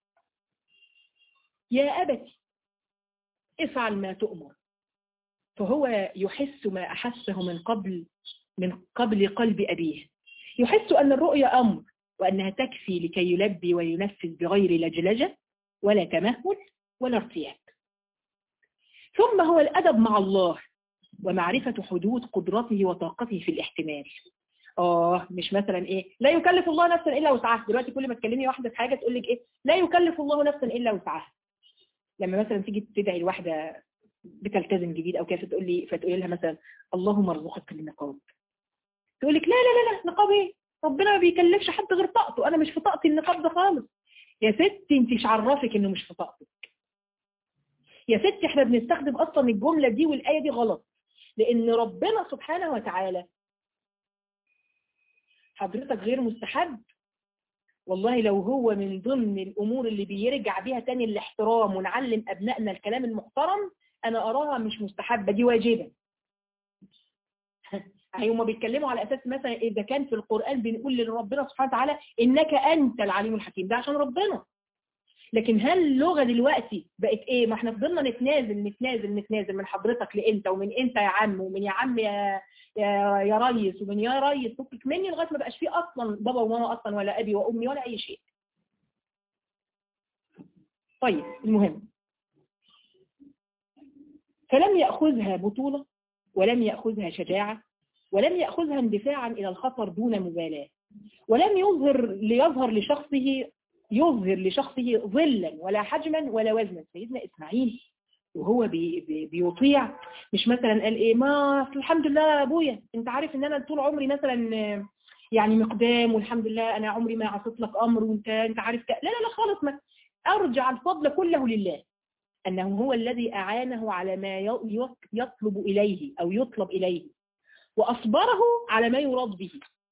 يا أبتي افعل ما تؤمر. فهو يحس ما أحسه من قبل من قبل قلب أبيه، يحس أن الرؤيا أمر وأنها تكفي لكي يلبي وينفذ بغير لجلجة ولا تمهل ولا ارتياب. ثم هو الأدب مع الله ومعرفة حدود قدرته وطاقته في الاحتمال. آه مش مثلا إيه لا يكلف الله نفسا إلا وسعها. دلوقتي كل ما تكلمي واحدة في حاجة تقول لك إيه لا يكلف الله نفسا إلا وسعها. لما مثلا تيجي تدعي الواحدة بتلتزم جديد او كيف تقول لي فتقول لها مثلا اللهم ارزقك النقاب، تقول لك لا لا لا لا نقاب ايه؟ ربنا ما بيكلفش حد غير طاقته، انا مش في طاقتي النقاب ده خالص. يا ستي انت مش عرفك انه مش في طاقتك. يا ستي احنا بنستخدم اصلا الجمله دي والايه دي غلط، لان ربنا سبحانه وتعالى حضرتك غير مستحب. والله لو هو من ضمن الامور اللي بيرجع بيها تاني الاحترام ونعلم ابنائنا الكلام المحترم، انا اراها مش مستحبه، دي واجبه. هما بيتكلموا على اساس مثلا اذا كان في القران بنقول لربنا سبحانه وتعالى انك انت العليم الحكيم، ده عشان ربنا. لكن هل اللغه دلوقتي بقت ايه؟ ما احنا فضلنا نتنازل نتنازل نتنازل من حضرتك لانت، ومن انت يا عم، ومن يا عم يا يا, يا ريس، ومن يا ريس فكك مني، لغايه ما بقاش فيه اصلا بابا وماما اصلا، ولا ابي وامي ولا اي شيء. طيب المهم، فلم ياخذها بطوله ولم ياخذها شجاعه ولم يأخذها اندفاعا إلى الخطر دون مبالاة، ولم يظهر ليظهر لشخصه يظهر لشخصه ظلا ولا حجما ولا وزنا. سيدنا إسماعيل وهو بي بي بيطيع مش مثلا قال إيه ما الحمد لله يا أبويا أنت عارف إن أنا طول عمري مثلا يعني مقدام، والحمد لله أنا عمري ما عصيت لك أمر وأنت أنت عارف ك... لا لا لا خالص. ما أرجع الفضل كله لله، أنه هو الذي أعانه على ما يطلب إليه أو يطلب إليه، وأصبره على ما يراد به.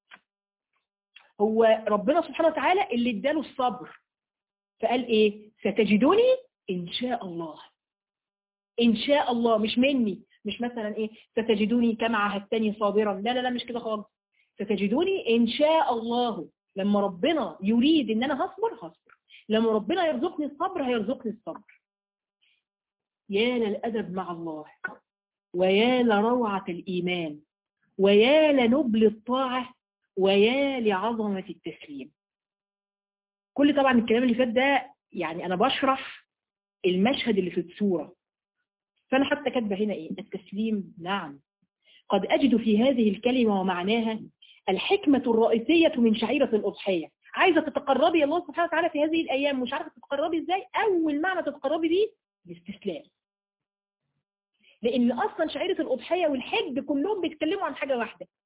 هو ربنا سبحانه وتعالى اللي اداله الصبر، فقال ايه ستجدوني ان شاء الله. ان شاء الله مش مني، مش مثلا ايه ستجدوني كما عهدتني صابرا، لا لا لا مش كده خالص. ستجدوني ان شاء الله، لما ربنا يريد ان انا هصبر هصبر، لما ربنا يرزقني الصبر هيرزقني الصبر. يا للأدب مع الله، ويا لروعة الإيمان، ويا لنبل الطاعة، ويا لعظمة التسليم. كل طبعا الكلام اللي فات ده يعني أنا بشرح المشهد اللي في السورة، فأنا حتى كاتبه هنا إيه التسليم. نعم قد أجد في هذه الكلمة ومعناها الحكمة الرئيسية من شعيرة الأضحية. عايزة تتقربي الله سبحانه وتعالى في هذه الأيام، مش عارفة تتقربي إزاي؟ أول معنى تتقربي بيه الاستسلام، لأن أصلا شعيرة الأضحية والحج كلهم بيتكلموا عن حاجة واحدة،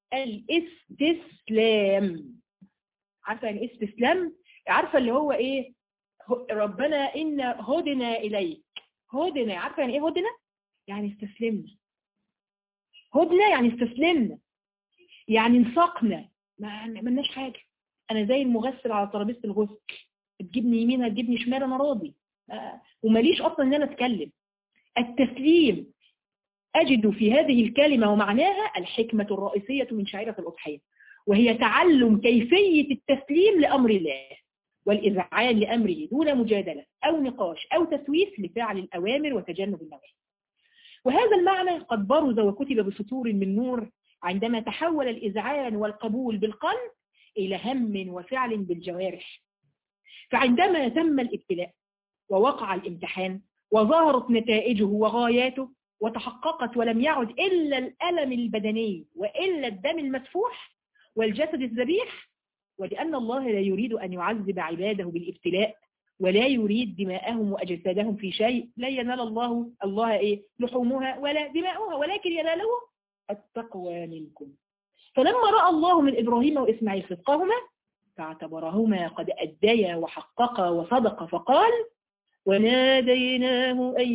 الاستسلام. عارفة يعني ايه استسلام؟ عارفة اللي هو ايه؟ ربنا إن هدنا إليك. هدنا، عارفة يعني ايه هدنا؟ يعني استسلمنا. هدنا يعني استسلمنا، يعني انساقنا، ما عملناش حاجة. أنا زي المغسل على ترابيزة الغسل، تجيبني يمين هتجيبني شمال، أنا راضي آه. وماليش أصلا إن أنا أتكلم. التسليم أجد في هذه الكلمة ومعناها الحكمة الرئيسية من شعيرة الأضحية، وهي تعلم كيفية التسليم لأمر الله والإذعان لأمره دون مجادلة أو نقاش أو تسويف لفعل الأوامر وتجنب النواهي. وهذا المعنى قد برز وكتب بسطور من نور عندما تحول الإذعان والقبول بالقلب إلى هم وفعل بالجوارح. فعندما تم الابتلاء ووقع الامتحان وظهرت نتائجه وغاياته وتحققت ولم يعد إلا الألم البدني وإلا الدم المسفوح والجسد الذبيح، ولأن الله لا يريد أن يعذب عباده بالابتلاء ولا يريد دماءهم وأجسادهم في شيء، لا ينال الله الله إيه لحومها ولا دماؤها ولكن يناله التقوى منكم. فلما رأى الله من إبراهيم وإسماعيل صدقهما فاعتبرهما قد أديا وحققا وصدقا، فقال وناديناه أن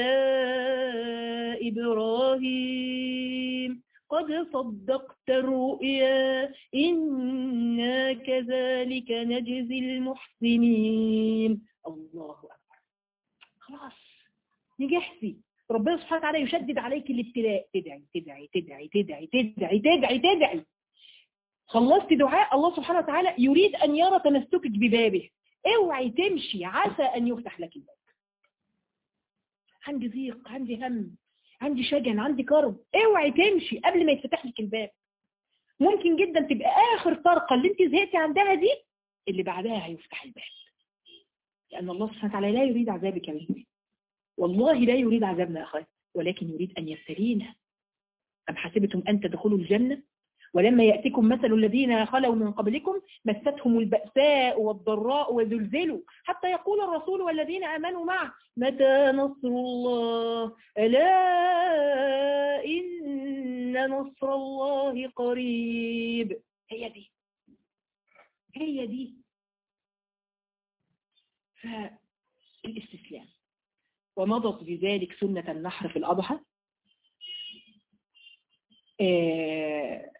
يا إبراهيم قد صدقت الرؤيا إنا كذلك نجزي المحسنين. الله أكبر، خلاص نجحتي. ربنا سبحانه وتعالى يشدد عليك الابتلاء، تدعي تدعي تدعي تدعي تدعي تدعي تدعي خلصت دعاء، الله سبحانه وتعالى يريد أن يرى تمسكك ببابه. اوعي تمشي عسى أن يفتح لك الباب. عندي ضيق، عندي هم، عندي شجن، عندي كرب، اوعي تمشي قبل ما يتفتح لك الباب. ممكن جدا تبقى آخر طرقة اللي انت زهقتي عندها دي اللي بعدها هيفتح الباب، لأن الله سبحانه وتعالى لا يريد عذابك منه، والله لا يريد عذابنا أخي، ولكن يريد أن يبتلينا. أم حسبتم أن تدخلوا الجنة ولما يأتكم مثل الذين خلوا من قبلكم مستهم البأساء والضراء وزلزلوا حتى يقول الرسول والذين آمنوا معه متى نصر الله ألا إن نصر الله قريب. هي دي هي دي فالاستسلام. ومضت بذلك سنة النحر في الأضحى. آه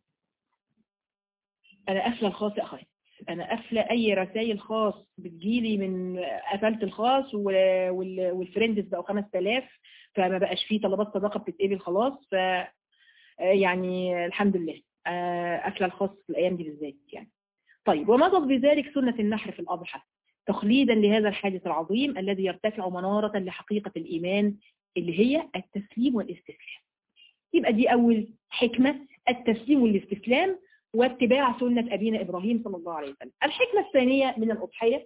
أنا قافلة الخاص يا أخي، أنا قافلة أي رسائل خاص بتجيلي من قفلت الخاص والفريندز بقوا خمس آلاف، فما بقاش فيه طلبات صداقة بتتقبل خلاص. ف يعني الحمد لله قافلة الخاص الأيام دي بالذات يعني. طيب، ومضت بذلك سنة النحر في الأضحى تخليدا لهذا الحادث العظيم الذي يرتفع منارة لحقيقة الإيمان اللي هي التسليم والاستسلام. يبقى دي أول حكمة، التسليم والاستسلام واتباع سنة أبينا إبراهيم صلى الله عليه وسلم. الحكمة الثانية من الأضحية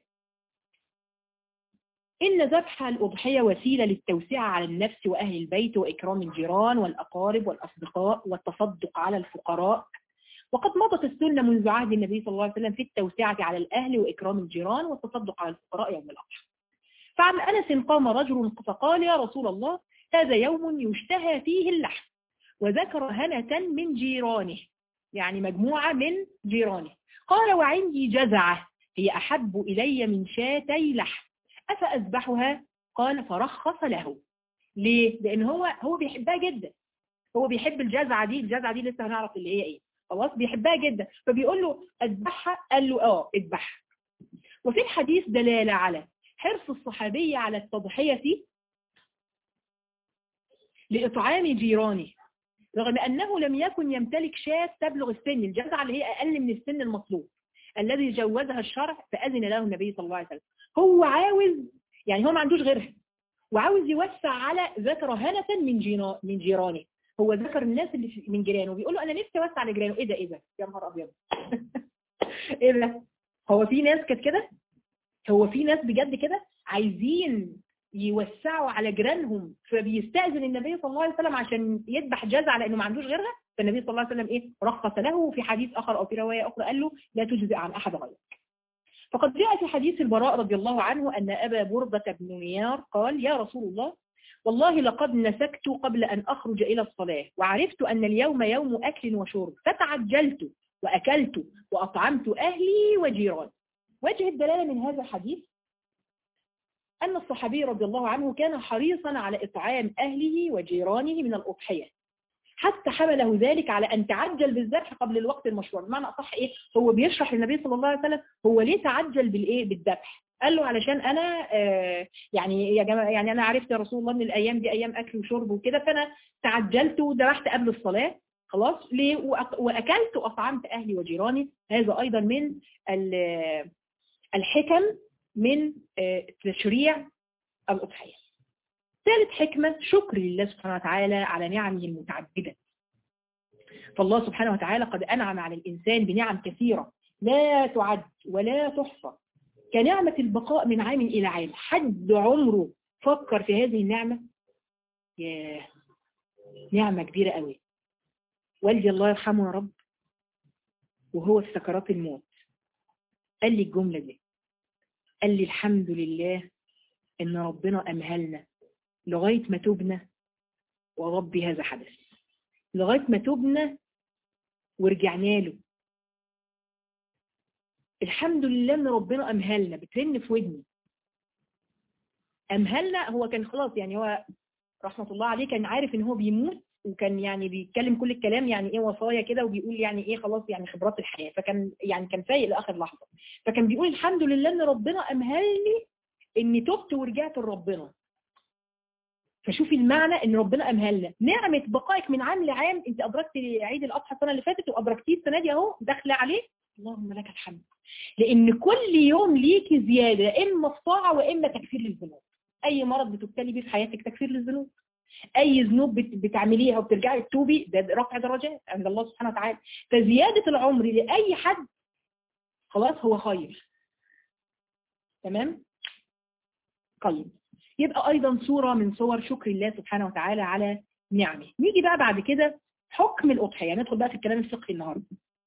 إن ذبح الأضحية وسيلة للتوسعة على النفس وأهل البيت وإكرام الجيران والأقارب والأصدقاء والتصدق على الفقراء. وقد مضت السنة منذ عهد النبي صلى الله عليه وسلم في التوسعة على الأهل وإكرام الجيران والتصدق على الفقراء يوم الأضحى. فعن أنس قام رجل فقال يا رسول الله هذا يوم يشتهى فيه اللحم، وذكر هنة من جيرانه، يعني مجموعة من جيرانه. قال وعندي جزعة هي أحب إلي من شاتي لحم أفأذبحها؟ قال فرخص له. ليه؟ لأن هو هو بيحبها جدا، هو بيحب الجزعة دي، الجزعة دي لسه هنعرف اللي هي إيه، خلاص بيحبها جدا، فبيقول له أذبحها؟ قال له آه اذبحها. وفي الحديث دلالة على حرص الصحابية على التضحية لإطعام جيرانه رغم أنه لم يكن يمتلك شاة تبلغ السن، الجزعة اللي هي أقل من السن المطلوب الذي جوزها الشرع فأذن له النبي صلى الله عليه وسلم. هو عاوز يعني هو ما عندوش غيرها وعاوز يوسع على ذكر هنة من من جيرانه، هو ذكر الناس اللي من جيرانه بيقول له أنا نفسي أوسع لجيرانه. إيه ده إيه ده يا نهار أبيض إيه ده؟ هو في ناس كانت كده؟ هو في ناس بجد كده عايزين يوسعوا على جيرانهم، فبيستأذن النبي صلى الله عليه وسلم عشان يذبح جزع لأنه ما عندوش غيرها، فالنبي صلى الله عليه وسلم إيه رخص له في حديث آخر أو في رواية أخرى قال له لا تجزئ عن أحد غيرك. فقد جاء في حديث البراء رضي الله عنه أن أبا بردة بن نيار قال يا رسول الله والله لقد نسكت قبل أن أخرج إلى الصلاة وعرفت أن اليوم يوم أكل وشرب فتعجلت وأكلت وأطعمت أهلي وجيراني. وجه الدلالة من هذا الحديث أن الصحابي رضي الله عنه كان حريصا على إطعام أهله وجيرانه من الأضحية، حتى حمله ذلك على أن تعجل بالذبح قبل الوقت المشروع. بمعنى أصح إيه؟ هو بيشرح للنبي صلى الله عليه وسلم هو ليه تعجل بالإيه؟ بالذبح. قال له علشان أنا آه يعني يا جماعة يعني أنا عرفت يا رسول الله إن الأيام دي أيام أكل وشرب وكده، فأنا تعجلت وذبحت قبل الصلاة خلاص ليه، وأكلت وأطعمت أهلي وجيراني. هذا أيضا من الحكم من تشريع الأضحية. ثالث حكمة شكر لله سبحانه وتعالى على نعمه المتعددة. فالله سبحانه وتعالى قد أنعم على الإنسان بنعم كثيرة لا تعد ولا تحصى، كنعمة البقاء من عام إلى عام. حد عمره فكر في هذه النعمة؟ ياه نعمة كبيرة قوي. والدي الله يرحمه يا رب وهو في سكرات الموت قال لي الجملة دي، قال لي الحمد لله إن ربنا أمهلنا لغاية ما تبنا، وربي هذا حدث، لغاية ما تبنا ورجعنا له. الحمد لله إن ربنا أمهلنا. بترن في ودني أمهلنا. هو كان خلاص يعني هو رحمة الله عليه كان عارف إن هو بيموت، وكان يعني بيتكلم كل الكلام يعني ايه وصايا كده، وبيقول يعني ايه خلاص يعني خبرات الحياة، فكان يعني كان فايق لاخر لحظة. فكان بيقول الحمد لله ان ربنا امهلني اني تبت ورجعت لربنا. فشوفي المعنى ان ربنا امهلنا، نعمة بقائك من عام لعام. انت ادركت عيد الاضحى السنة اللي فاتت وادركتيه السنة دي اهو داخله عليه، اللهم لك الحمد. لان كل يوم ليكي زيادة، اما في طاعة واما تكفير للذنوب. اي مرض بتبتلي بيه في حياتك تكفير للذنوب، اي ذنوب بتعمليها وبترجعي تتوبي ده رفع درجات عند الله سبحانه وتعالى. فزيادة العمر لأي حد خلاص هو خير. تمام؟ طيب يبقى ايضا صورة من صور شكر الله سبحانه وتعالى على نعمه. نيجي بقى بعد كده حكم الأضحية، ندخل بقى في الكلام الفقهي النهارده.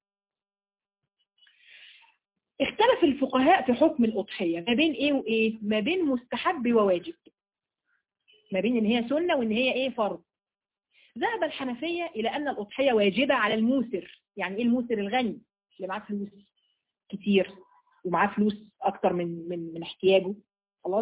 اختلف الفقهاء في حكم الأضحية ما بين ايه وايه؟ ما بين مستحب وواجب، ما بين ان هي سنة وان هي ايه فرض. ذهب الحنفية إلى أن الأضحية واجبة على الموسر. يعني إيه الموسر؟ الغني اللي معاه فلوس كتير ومعاه فلوس أكتر من من من احتياجه خلاص.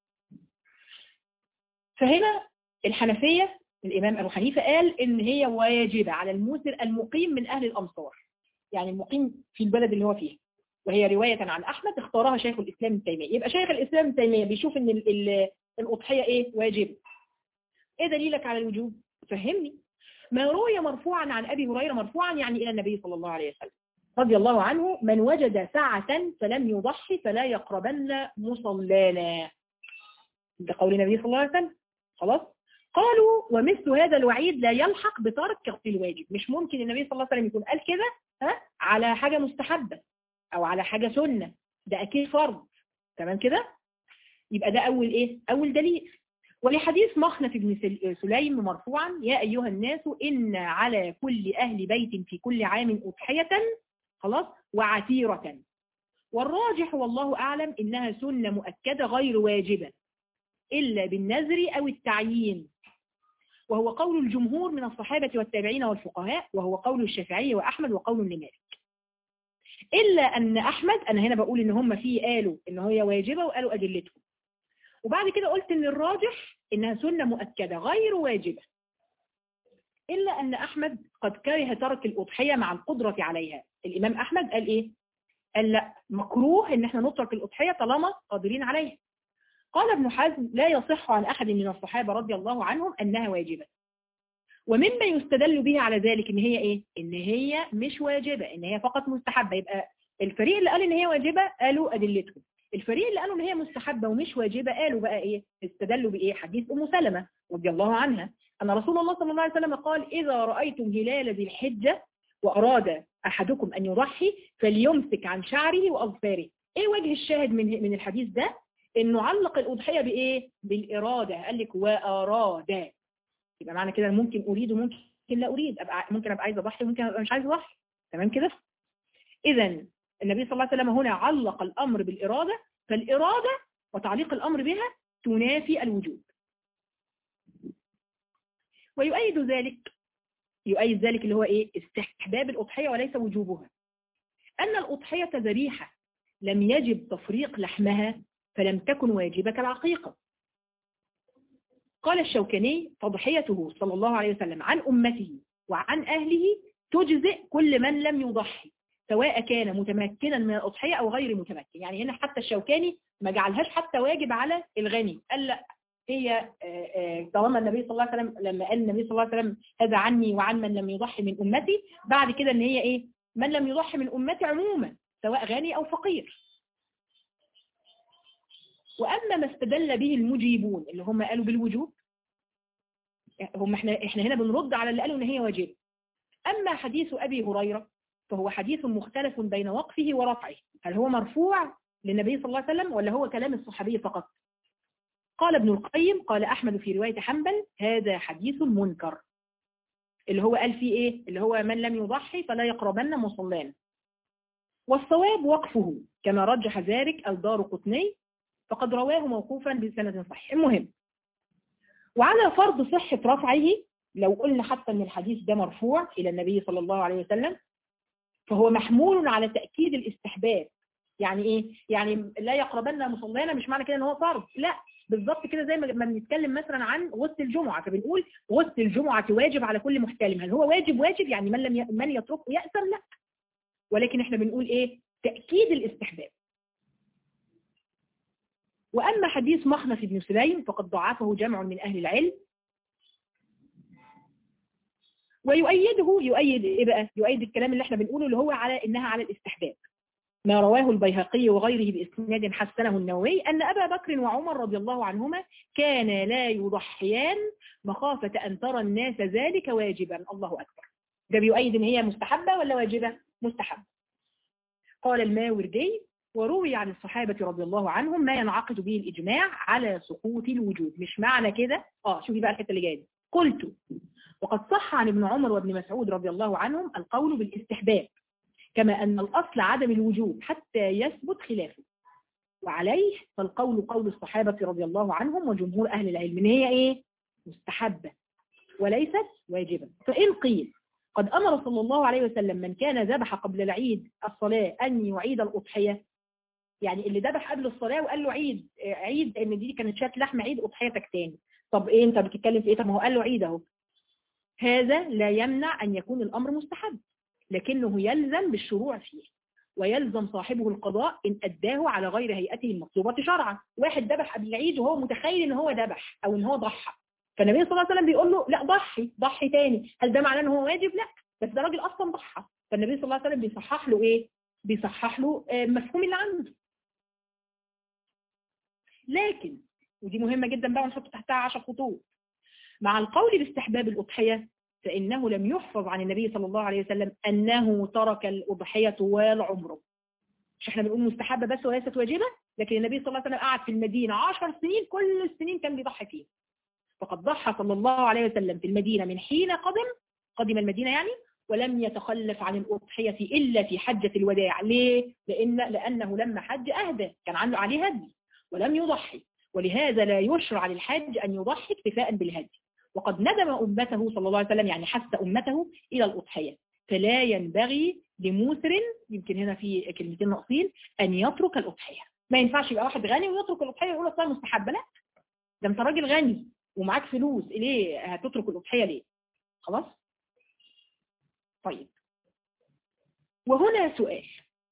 فهنا الحنفية الإمام أبو حنيفة قال إن هي واجبة على الموسر المقيم من أهل الأمصار، يعني المقيم في البلد اللي هو فيها. وهي رواية عن أحمد اختارها شيخ الإسلام ابن تيمية. يبقى شيخ الإسلام ابن تيمية بيشوف إن ال ال الأضحية إيه؟ واجبة. إيه دليلك على الوجوب؟ فهمني. ما روي مرفوعا عن أبي هريرة مرفوعا يعني إلى النبي صلى الله عليه وسلم رضي الله عنه: من وجد ساعة فلم يضحي فلا يقربن مصلانا. ده قول النبي صلى الله عليه وسلم خلاص. قالوا ومثل هذا الوعيد لا يلحق بترك الواجب. مش ممكن النبي صلى الله عليه وسلم يكون قال كده ها على حاجة مستحبة أو على حاجة سنة، ده أكيد فرض. تمام كده؟ يبقى ده أول إيه؟ أول دليل. ولحديث مخنف بن سليم مرفوعا: يا أيها الناس إن على كل أهل بيت في كل عام أضحية خلاص وعتيرة. والراجح والله أعلم إنها سنة مؤكدة غير واجبة إلا بالنذر أو التعيين، وهو قول الجمهور من الصحابة والتابعين والفقهاء، وهو قول الشافعي وأحمد وقول لمالك. إلا أن أحمد، أنا هنا بقول إن هم فيه قالوا إن هي واجبة وقالوا أدلتهم، وبعد كده قلت ان الراجح انها سنة مؤكدة غير واجبة. الا ان احمد قد كره ترك الاضحية مع القدرة عليها. الامام احمد قال ايه؟ قال لا، مكروه ان احنا نترك الاضحية طالما قادرين عليها. قال ابن حزم: لا يصح عن احد من الصحابة رضي الله عنهم انها واجبة. ومما يستدل به على ذلك ان هي ايه؟ ان هي مش واجبة، ان هي فقط مستحبة. يبقى الفريق اللي قال ان هي واجبة قالوا ادلتهم، الفريق اللي قالوا ان هي مستحبة ومش واجبة قالوا بقى ايه؟ استدلوا بايه؟ حديث ام سلمة رضي الله عنها ان رسول الله صلى الله عليه وسلم قال: اذا رأيتم هلال ذي الحجة واراد احدكم ان يضحي فليمسك عن شعره واظفاره. ايه وجه الشاهد من من الحديث ده؟ انه علق الاضحية بايه؟ بالارادة. قال لك واراد، يبقى معنى كده ممكن اريد وممكن لا اريد، ابقى ممكن ابقى عايز اضحي وممكن ابقى مش عايز اضحي. تمام كده؟ اذا النبي صلى الله عليه وسلم هنا علق الامر بالارادة، فالإرادة وتعليق الأمر بها تنافي الوجوب. ويؤيد ذلك يؤيد ذلك اللي هو إيه؟ استحباب الأضحية وليس وجوبها، أن الأضحية ذبيحة لم يجب تفريق لحمها فلم تكن واجبة كالعقيقة. قال الشوكاني: تضحيته صلى الله عليه وسلم عن أمته وعن أهله تجزئ كل من لم يضحي، سواء كان متمكنا من الأضحية أو غير متمكن. يعني هنا حتى الشوكاني ما جعلهاش حتى واجب على الغني، قال لا، هي طالما النبي صلى الله عليه وسلم لما قال النبي صلى الله عليه وسلم هذا عني وعن من لم يضحي من أمتي، بعد كده ان هي ايه؟ من لم يضحي من أمتي عموما سواء غني أو فقير. وأما ما استدل به المجيبون اللي هم قالوا بالوجوب، هم احنا احنا هنا بنرد على اللي قالوا ان هي واجبة. أما حديث أبي هريرة فهو حديث مختلف بين وقفه ورفعه، هل هو مرفوع للنبي صلى الله عليه وسلم ولا هو كلام الصحابي فقط؟ قال ابن القيم: قال أحمد في رواية حنبل: هذا حديث منكر، اللي هو قال فيه إيه؟ اللي هو من لم يضحي فلا يقربن مصلانا. والصواب وقفه كما رجح ذلك الدارقطني، فقد رواه موقوفا بسند صحيح. المهم، وعلى فرض صحة رفعه، لو قلنا حتى ان الحديث ده مرفوع إلى النبي صلى الله عليه وسلم، فهو محمول على تأكيد الاستحباب. يعني ايه؟ يعني لا يقربن مصلانا مش معنى كده ان هو فرض، لا، بالظبط كده زي ما بنتكلم مثلا عن غسل الجمعة، فبنقول غسل الجمعة واجب على كل محتلم، هل هو واجب واجب يعني من لم ي... من يتركه يأثم؟ لا، ولكن احنا بنقول ايه؟ تأكيد الاستحباب. وأما حديث مخنف بن سليم فقد ضعفه جمع من أهل العلم، ويؤيده يؤيد إيه بقى؟ يؤيد الكلام اللي احنا بنقوله اللي هو على إنها على الاستحباب، ما رواه البيهقي وغيره بإسناد حسنه النووي أن أبا بكر وعمر رضي الله عنهما كان لا يضحيان مخافة أن ترى الناس ذلك واجبا. الله أكبر. ده بيؤيد إن هي مستحبة ولا واجبة؟ مستحبة. قال الماوردي: وروي عن الصحابة رضي الله عنهم ما ينعقد به الإجماع على سقوط الوجوب. مش معنى كده اه شوفي بقى الحتة اللي جايه دي. قلت: وقد صح عن ابن عمر وابن مسعود رضي الله عنهم القول بالاستحباب، كما أن الأصل عدم الوجوب حتى يثبت خلافه، وعليه فالقول قول الصحابة رضي الله عنهم وجمهور أهل العلم إن هي إيه؟ مستحبة وليست واجبة. فإن قيل قد أمر صلى الله عليه وسلم من كان ذبح قبل العيد الصلاة أن يعيد الأضحية، يعني اللي ذبح قبل الصلاة وقال له عيد عيد إن دي كانت شات لحم، عيد أضحيتك تاني. طب إيه أنت بتتكلم في إيه؟ طب ما هو قال له عيد أهو. هذا لا يمنع أن يكون الأمر مستحب، لكنه يلزم بالشروع فيه، ويلزم صاحبه القضاء إن أداه على غير هيئته المطلوبة شرعا. واحد ذبح قبل العيد وهو متخيل إن هو ذبح أو إن هو ضحى، فالنبي صلى الله عليه وسلم بيقول له لا ضحي ضحي تاني، هل ده معناه إن هو واجب؟ لا، بس ده راجل أصلا ضحى، فالنبي صلى الله عليه وسلم بيصحح له إيه؟ بيصحح له مفهوم اللي عنده. لكن ودي مهمة جدا بقى ونحط تحتها عشر خطوط، مع القول باستحباب الأضحية فإنه لم يحفظ عن النبي صلى الله عليه وسلم أنه ترك الأضحية طوال عمره. مش احنا بنقول مستحبة بس وليست واجبة؟ لكن النبي صلى الله عليه وسلم قعد في المدينة عشر سنين، كل السنين كان بيضحي فيه. فقد ضحى صلى الله عليه وسلم في المدينة من حين قدم قدم المدينة يعني، ولم يتخلف عن الأضحية إلا في حجة الوداع. ليه؟ لأن لأنه لما حج أهدى، كان عنده عليه هدي ولم يضحي، ولهذا لا يشرع للحج أن يضحي اكتفاء بالهدي. وقد ندم أمته صلى الله عليه وسلم، يعني حث أمته إلى الأضحية، فلا ينبغي لموسر، يمكن هنا في كلمتين ناقصين، أن يترك الأضحية. ما ينفعش يبقى واحد غني ويترك الأضحية ويقول أصلا مستحبة، لا، ده أنت راجل غني ومعاك فلوس، ليه هتترك الأضحية ليه؟ خلاص؟ طيب، وهنا سؤال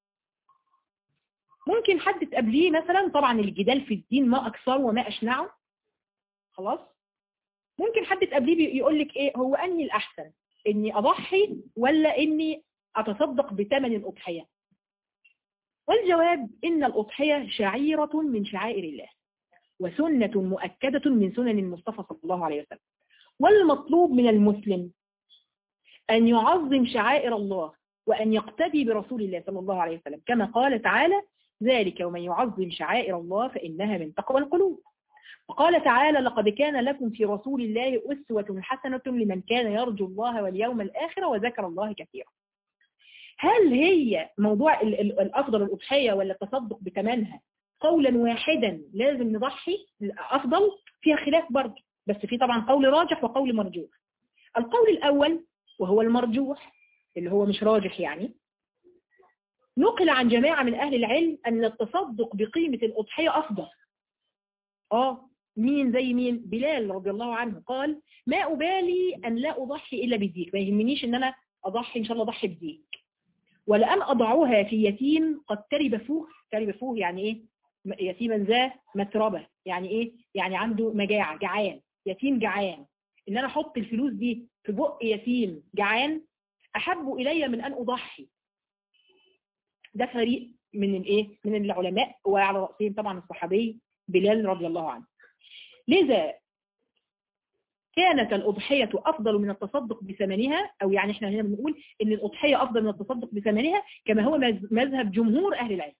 ممكن حد تقابليه مثلا، طبعا الجدال في الدين ما أكثر وما أشنعه، خلاص؟ ممكن حد تقابليه يقول لك ايه هو اني الاحسن، اني اضحي ولا اني اتصدق بثمن الاضحيه؟ والجواب ان الاضحيه شعيره من شعائر الله، وسنه مؤكده من سنن المصطفى صلى الله عليه وسلم، والمطلوب من المسلم ان يعظم شعائر الله وان يقتدي برسول الله صلى الله عليه وسلم، كما قال تعالى: ذلك ومن يعظم شعائر الله فانها من تقوى القلوب. وقال تعالى: لقد كان لكم في رسول الله أسوة حسنة لمن كان يرجو الله واليوم الآخر وذكر الله كثيرا. هل هي موضوع الأفضل الأضحية ولا التصدق بثمنها قولا واحدا لازم نضحي أفضل؟ فيها خلاف برضه، بس في طبعا قول راجح وقول مرجوح. القول الأول وهو المرجوح اللي هو مش راجح يعني، نقل عن جماعة من أهل العلم أن التصدق بقيمة الأضحية أفضل. آه مين زي مين؟ بلال رضي الله عنه قال ما أبالي أن لا أضحي إلا بديك، ما يهمنيش أن أنا أضحي إن شاء الله أضحي بديك، ولأن أضعوها في يتيم قد ترب فوه. ترب فوه يعني إيه؟ يتيما ذا متربة، يعني إيه؟ يعني عنده مجاعة، جعان، يتيم جعان، إن أنا أحط الفلوس دي في بق يتيم جعان أحب إلي من أن أضحي. ده فريق من الإيه؟ من العلماء، وعلى رأسهم طبعا الصحابي بلال رضي الله عنه. لذا كانت الأضحية أفضل من التصدق بثمنها، أو يعني إحنا هنا بنقول إن الأضحية أفضل من التصدق بثمنها كما هو مذهب جمهور أهل العلم.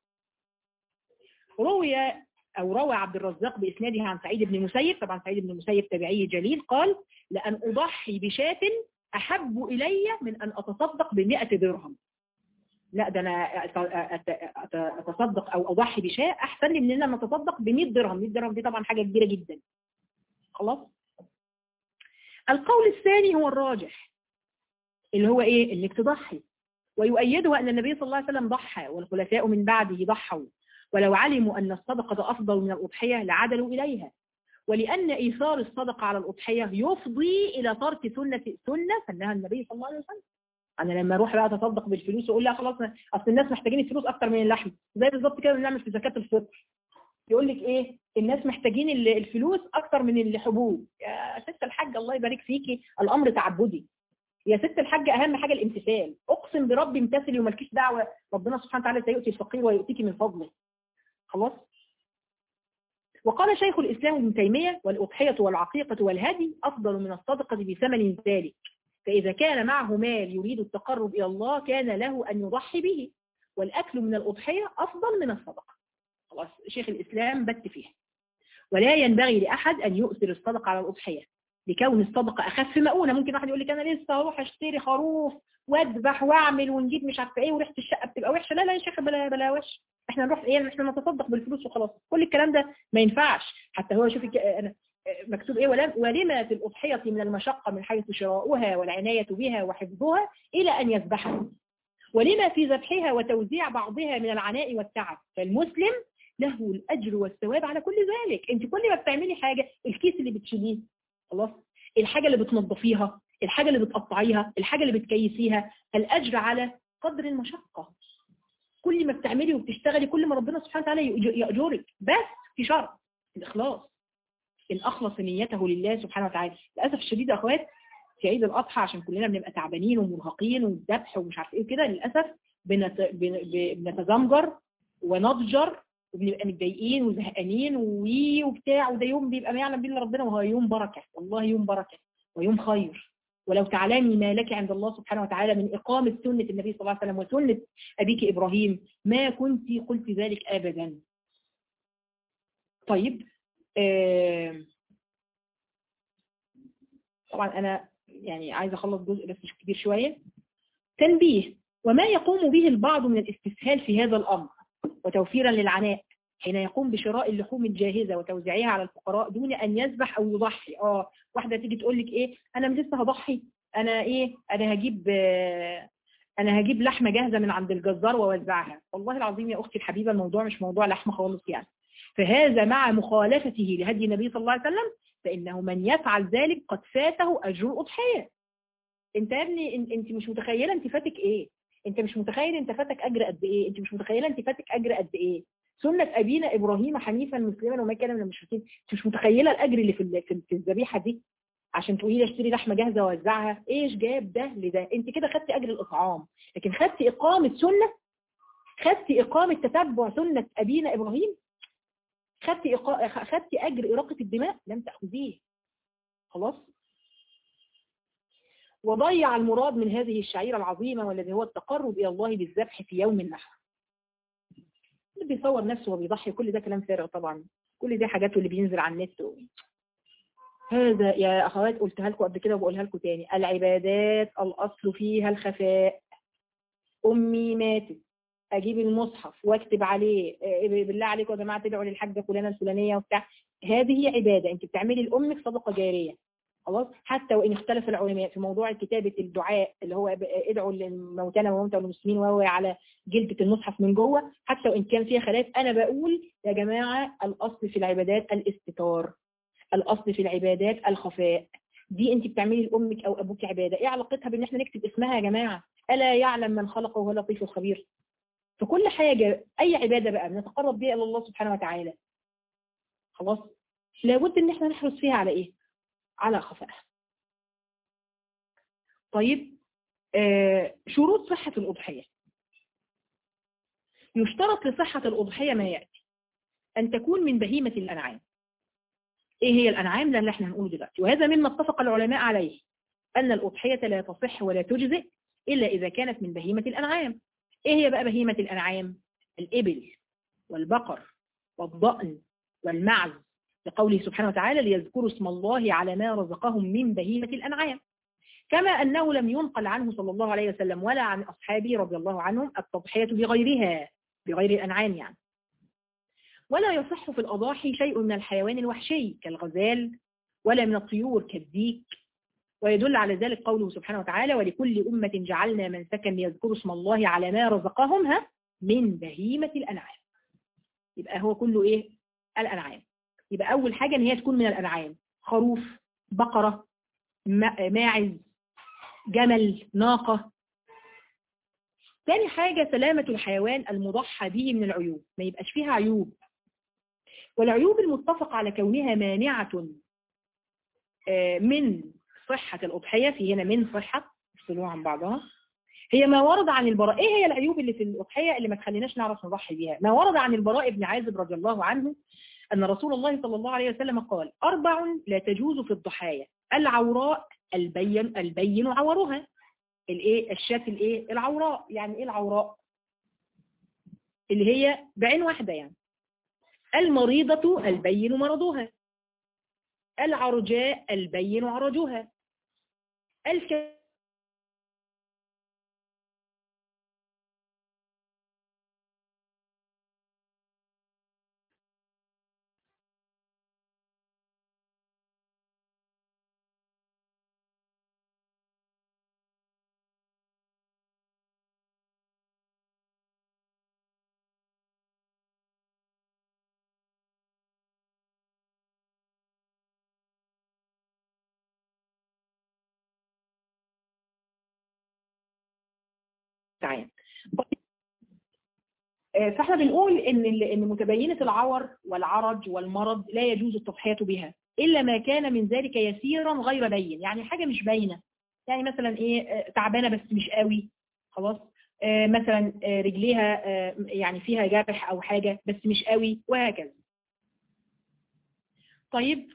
روي أو روى عبد الرزاق بإسناده عن سعيد بن المسيب، طبعا سعيد بن المسيب تابعي جليل، قال لأن أضحي بشاة أحب إلي من أن أتصدق بمئة درهم. لا ده أنا أتصدق أو أضحي بشاة أحسن لي من أن أنا أتصدق بمئة درهم. مئة درهم دي طبعا حاجة كبيرة جدا. خلاص. القول الثاني هو الراجح اللي هو إيه؟ إنك تضحي، ويؤيده أن النبي صلى الله عليه وسلم ضحى والخلفاء من بعده ضحوا، ولو علموا أن الصدقة أفضل من الأضحية لعدلوا إليها، ولأن إيثار الصدقة على الأضحية يفضي إلى ترك سنة سنة سنها النبي صلى الله عليه وسلم. أنا لما أروح بقى أتصدق بالفلوس وأقول لا خلاص أصل الناس محتاجين الفلوس أكتر من اللحم، زي بالظبط كده بنعمل في زكاة الفطر، يقول لك إيه الناس محتاجين الفلوس أكتر من الحبوب. يا ست الحاج الله يبارك فيكي، الأمر تعبدي يا ست الحاج، أهم حاجة الامتثال. أقسم بربي امتثلي ومالكيش دعوة، ربنا سبحانه وتعالى سيؤتي الفقير ويؤتيك من فضله. خلاص. وقال شيخ الإسلام ابن تيمية والأضحية والعقيقة والهدي أفضل من الصدقة بثمن ذلك، فإذا كان معه مال يريد التقرب إلى الله كان له أن يضحي به، والأكل من الأضحية أفضل من الصدقة. خلاص شيخ الإسلام بت فيها. ولا ينبغي لأحد أن يؤثر الصدقة على الأضحية لكون الصدقة أخف مؤونة. ممكن واحد يقول لك أنا لسه هروح أشتري خروف واذبح واعمل ونجيب مش عارفه ايه وريحه الشقه بتبقى وحشه. لا لا يا شيخ بلا بلا وش، احنا نروح ايه احنا نتصدق بالفلوس وخلاص. كل الكلام ده ما ينفعش. حتى هو شوفي انا مكتوب ايه ولم ولما في الأضحية من المشقة من حيث شراؤها والعناية بها وحفظها إلى أن يذبحها، ولما في ذبحها وتوزيع بعضها من العناء والتعب، فالمسلم له الأجر والثواب على كل ذلك. انت كل ما بتعملي حاجة، الكيس اللي بتشيليه خلاص، الحاجة اللي بتنظفيها، الحاجة اللي بتقطعيها، الحاجة اللي بتكيسيها، الأجر على قدر المشقة. كل ما بتعملي وبتشتغلي كل ما ربنا سبحانه وتعالى يأجرك، بس في شرط الإخلاص، إن أخلص نيته لله سبحانه وتعالى. للأسف الشديد يا أخوات في عيد الأضحى عشان كلنا بنبقى تعبانين ومرهقين والذبح ومش عارف إيه كده، للأسف بنت... بنتزمجر ونضجر وبنبقى متضايقين وزهقانين وي وبتاع، وده يوم بيبقى ما يعلم به ربنا، وهو يوم بركة، والله يوم بركة ويوم خير. ولو تعلمي ما لك عند الله سبحانه وتعالى من إقامة سنة النبي صلى الله عليه وسلم وسنة أبيك إبراهيم ما كنت قلت ذلك أبدا. طيب آه طبعا أنا يعني عايزة أخلص جزء بس مش كبير شوية. تنبيه: وما يقوم به البعض من الاستسهال في هذا الأمر وتوفيرا للعناء حين يقوم بشراء اللحوم الجاهزة وتوزيعها على الفقراء دون أن يذبح أو يضحي. اه واحدة تيجي تقول لك إيه أنا لسه هضحي، أنا إيه أنا هجيب آه أنا هجيب لحمة جاهزة من عند الجزار ووزعها. والله العظيم يا أختي الحبيبة الموضوع مش موضوع لحمة خالص يعني. فهذا مع مخالفته لهدي النبي صلى الله عليه وسلم، فإنه من يفعل ذلك قد فاته أجر الأضحية. انت يا ابني انت مش متخيلة انت فاتك ايه، انت مش متخيل انت فاتك اجر قد ايه، انت مش متخيلة انت فاتك اجر قد ايه. سنة ابينا ابراهيم حنيفا مسلما وما كان من المشركين. انت مش متخيلة الاجر اللي في في الذبيحة دي عشان تقولي لي اشتري لحمة جاهزة واوزعها. ايش جاب ده لده؟ انت كده خدتي اجر الاطعام، لكن خدتي اقامة سنة، خدتي اقامة تتبع سنة ابينا ابراهيم، خدتي إقا... خدتي اجر اراقة الدماء، لم تأخذيه. خلاص. وضيع المراد من هذه الشعيرة العظيمة والذي هو التقرب إلى الله بالذبح في يوم النحر. اللي بيصور نفسه وبيضحي كل ده كلام فارغ طبعا، كل دي حاجات اللي بينزل على النت. هذا يا أخوات قلتها لكم قبل كده وبقولها لكم تاني، العبادات الأصل فيها الخفاء. أمي ماتت أجيب المصحف واكتب عليه بالله عليكم يا جماعة تدعوا للحاجة فلانة الفلانية وبتاع، هذه عبادة أنت بتعملي لأمك صدقة جارية. خلاص، حتى وإن اختلف العلماء في موضوع كتابة الدعاء اللي هو ادعوا لموتانا وموتى المسلمين وهو على جلدة المصحف من جوه، حتى وإن كان فيها خلاف، أنا بقول يا جماعة الأصل في العبادات الاستتار، الأصل في العبادات الخفاء. دي أنت بتعملي لأمك أو أبوك عبادة، إيه علاقتها بإن إحنا نكتب اسمها يا جماعة؟ ألا يعلم من خلقه وهو لطيف الخبير. في كل حاجة أي عبادة بقى بنتقرب بيها إلى الله سبحانه وتعالى، خلاص لابد إن إحنا نحرص فيها على إيه؟ على خفائها. طيب آه شروط صحة الأضحية. يشترط لصحة الأضحية ما يأتي: أن تكون من بهيمة الأنعام. إيه هي الأنعام؟ ده اللي احنا هنقوله دلوقتي، وهذا مما اتفق العلماء عليه، أن الأضحية لا تصح ولا تجزئ إلا إذا كانت من بهيمة الأنعام. إيه هي بقى بهيمة الأنعام؟ الإبل والبقر والضأن والمعز، لقوله سبحانه وتعالى ليذكروا اسم الله على ما رزقهم من بهيمة الأنعام. كما أنه لم ينقل عنه صلى الله عليه وسلم ولا عن أصحابه رضي الله عنهم التضحية بغيرها، بغير الأنعام يعني. ولا يصح في الأضاحي شيء من الحيوان الوحشي كالغزال، ولا من الطيور كالديك. ويدل على ذلك قوله سبحانه وتعالى ولكل أمة جعلنا منسكا ليذكروا اسم الله على ما رزقهم ها من بهيمة الأنعام. يبقى هو كله إيه؟ الأنعام. يبقى أول حاجة إن هي تكون من الأنعام: خروف، بقرة، ماعز، جمل، ناقة. ثاني حاجة سلامة الحيوان المضحى به من العيوب، ما يبقاش فيها عيوب. والعيوب المتفق على كونها مانعة من صحة الأضحية، في هنا من صحة يفصلوها عن بعضها، هي ما ورد عن البراء. ايه هي العيوب اللي في الأضحية اللي ما تخليناش نعرف نضحي بيها؟ ما ورد عن البراء بن عازب رضي الله عنه أن رسول الله صلى الله عليه وسلم قال: أربع لا تجوز في الضحايا: العوراء البين البين عورها. الايه؟ الشاة الايه؟ العوراء. يعني ايه العوراء؟ اللي هي بعين واحدة يعني. المريضة البين مرضها. العرجاء البين عرجها. الك تعال. فاحنا بنقول ان ان متبينة العور والعرج والمرض لا يجوز التضحية بها الا ما كان من ذلك يسيرا غير بين، يعني حاجة مش باينة، يعني مثلا ايه؟ تعبانة بس مش قوي، خلاص. آه مثلا آه رجليها آه يعني فيها جرح او حاجة بس مش قوي، وهكذا. طيب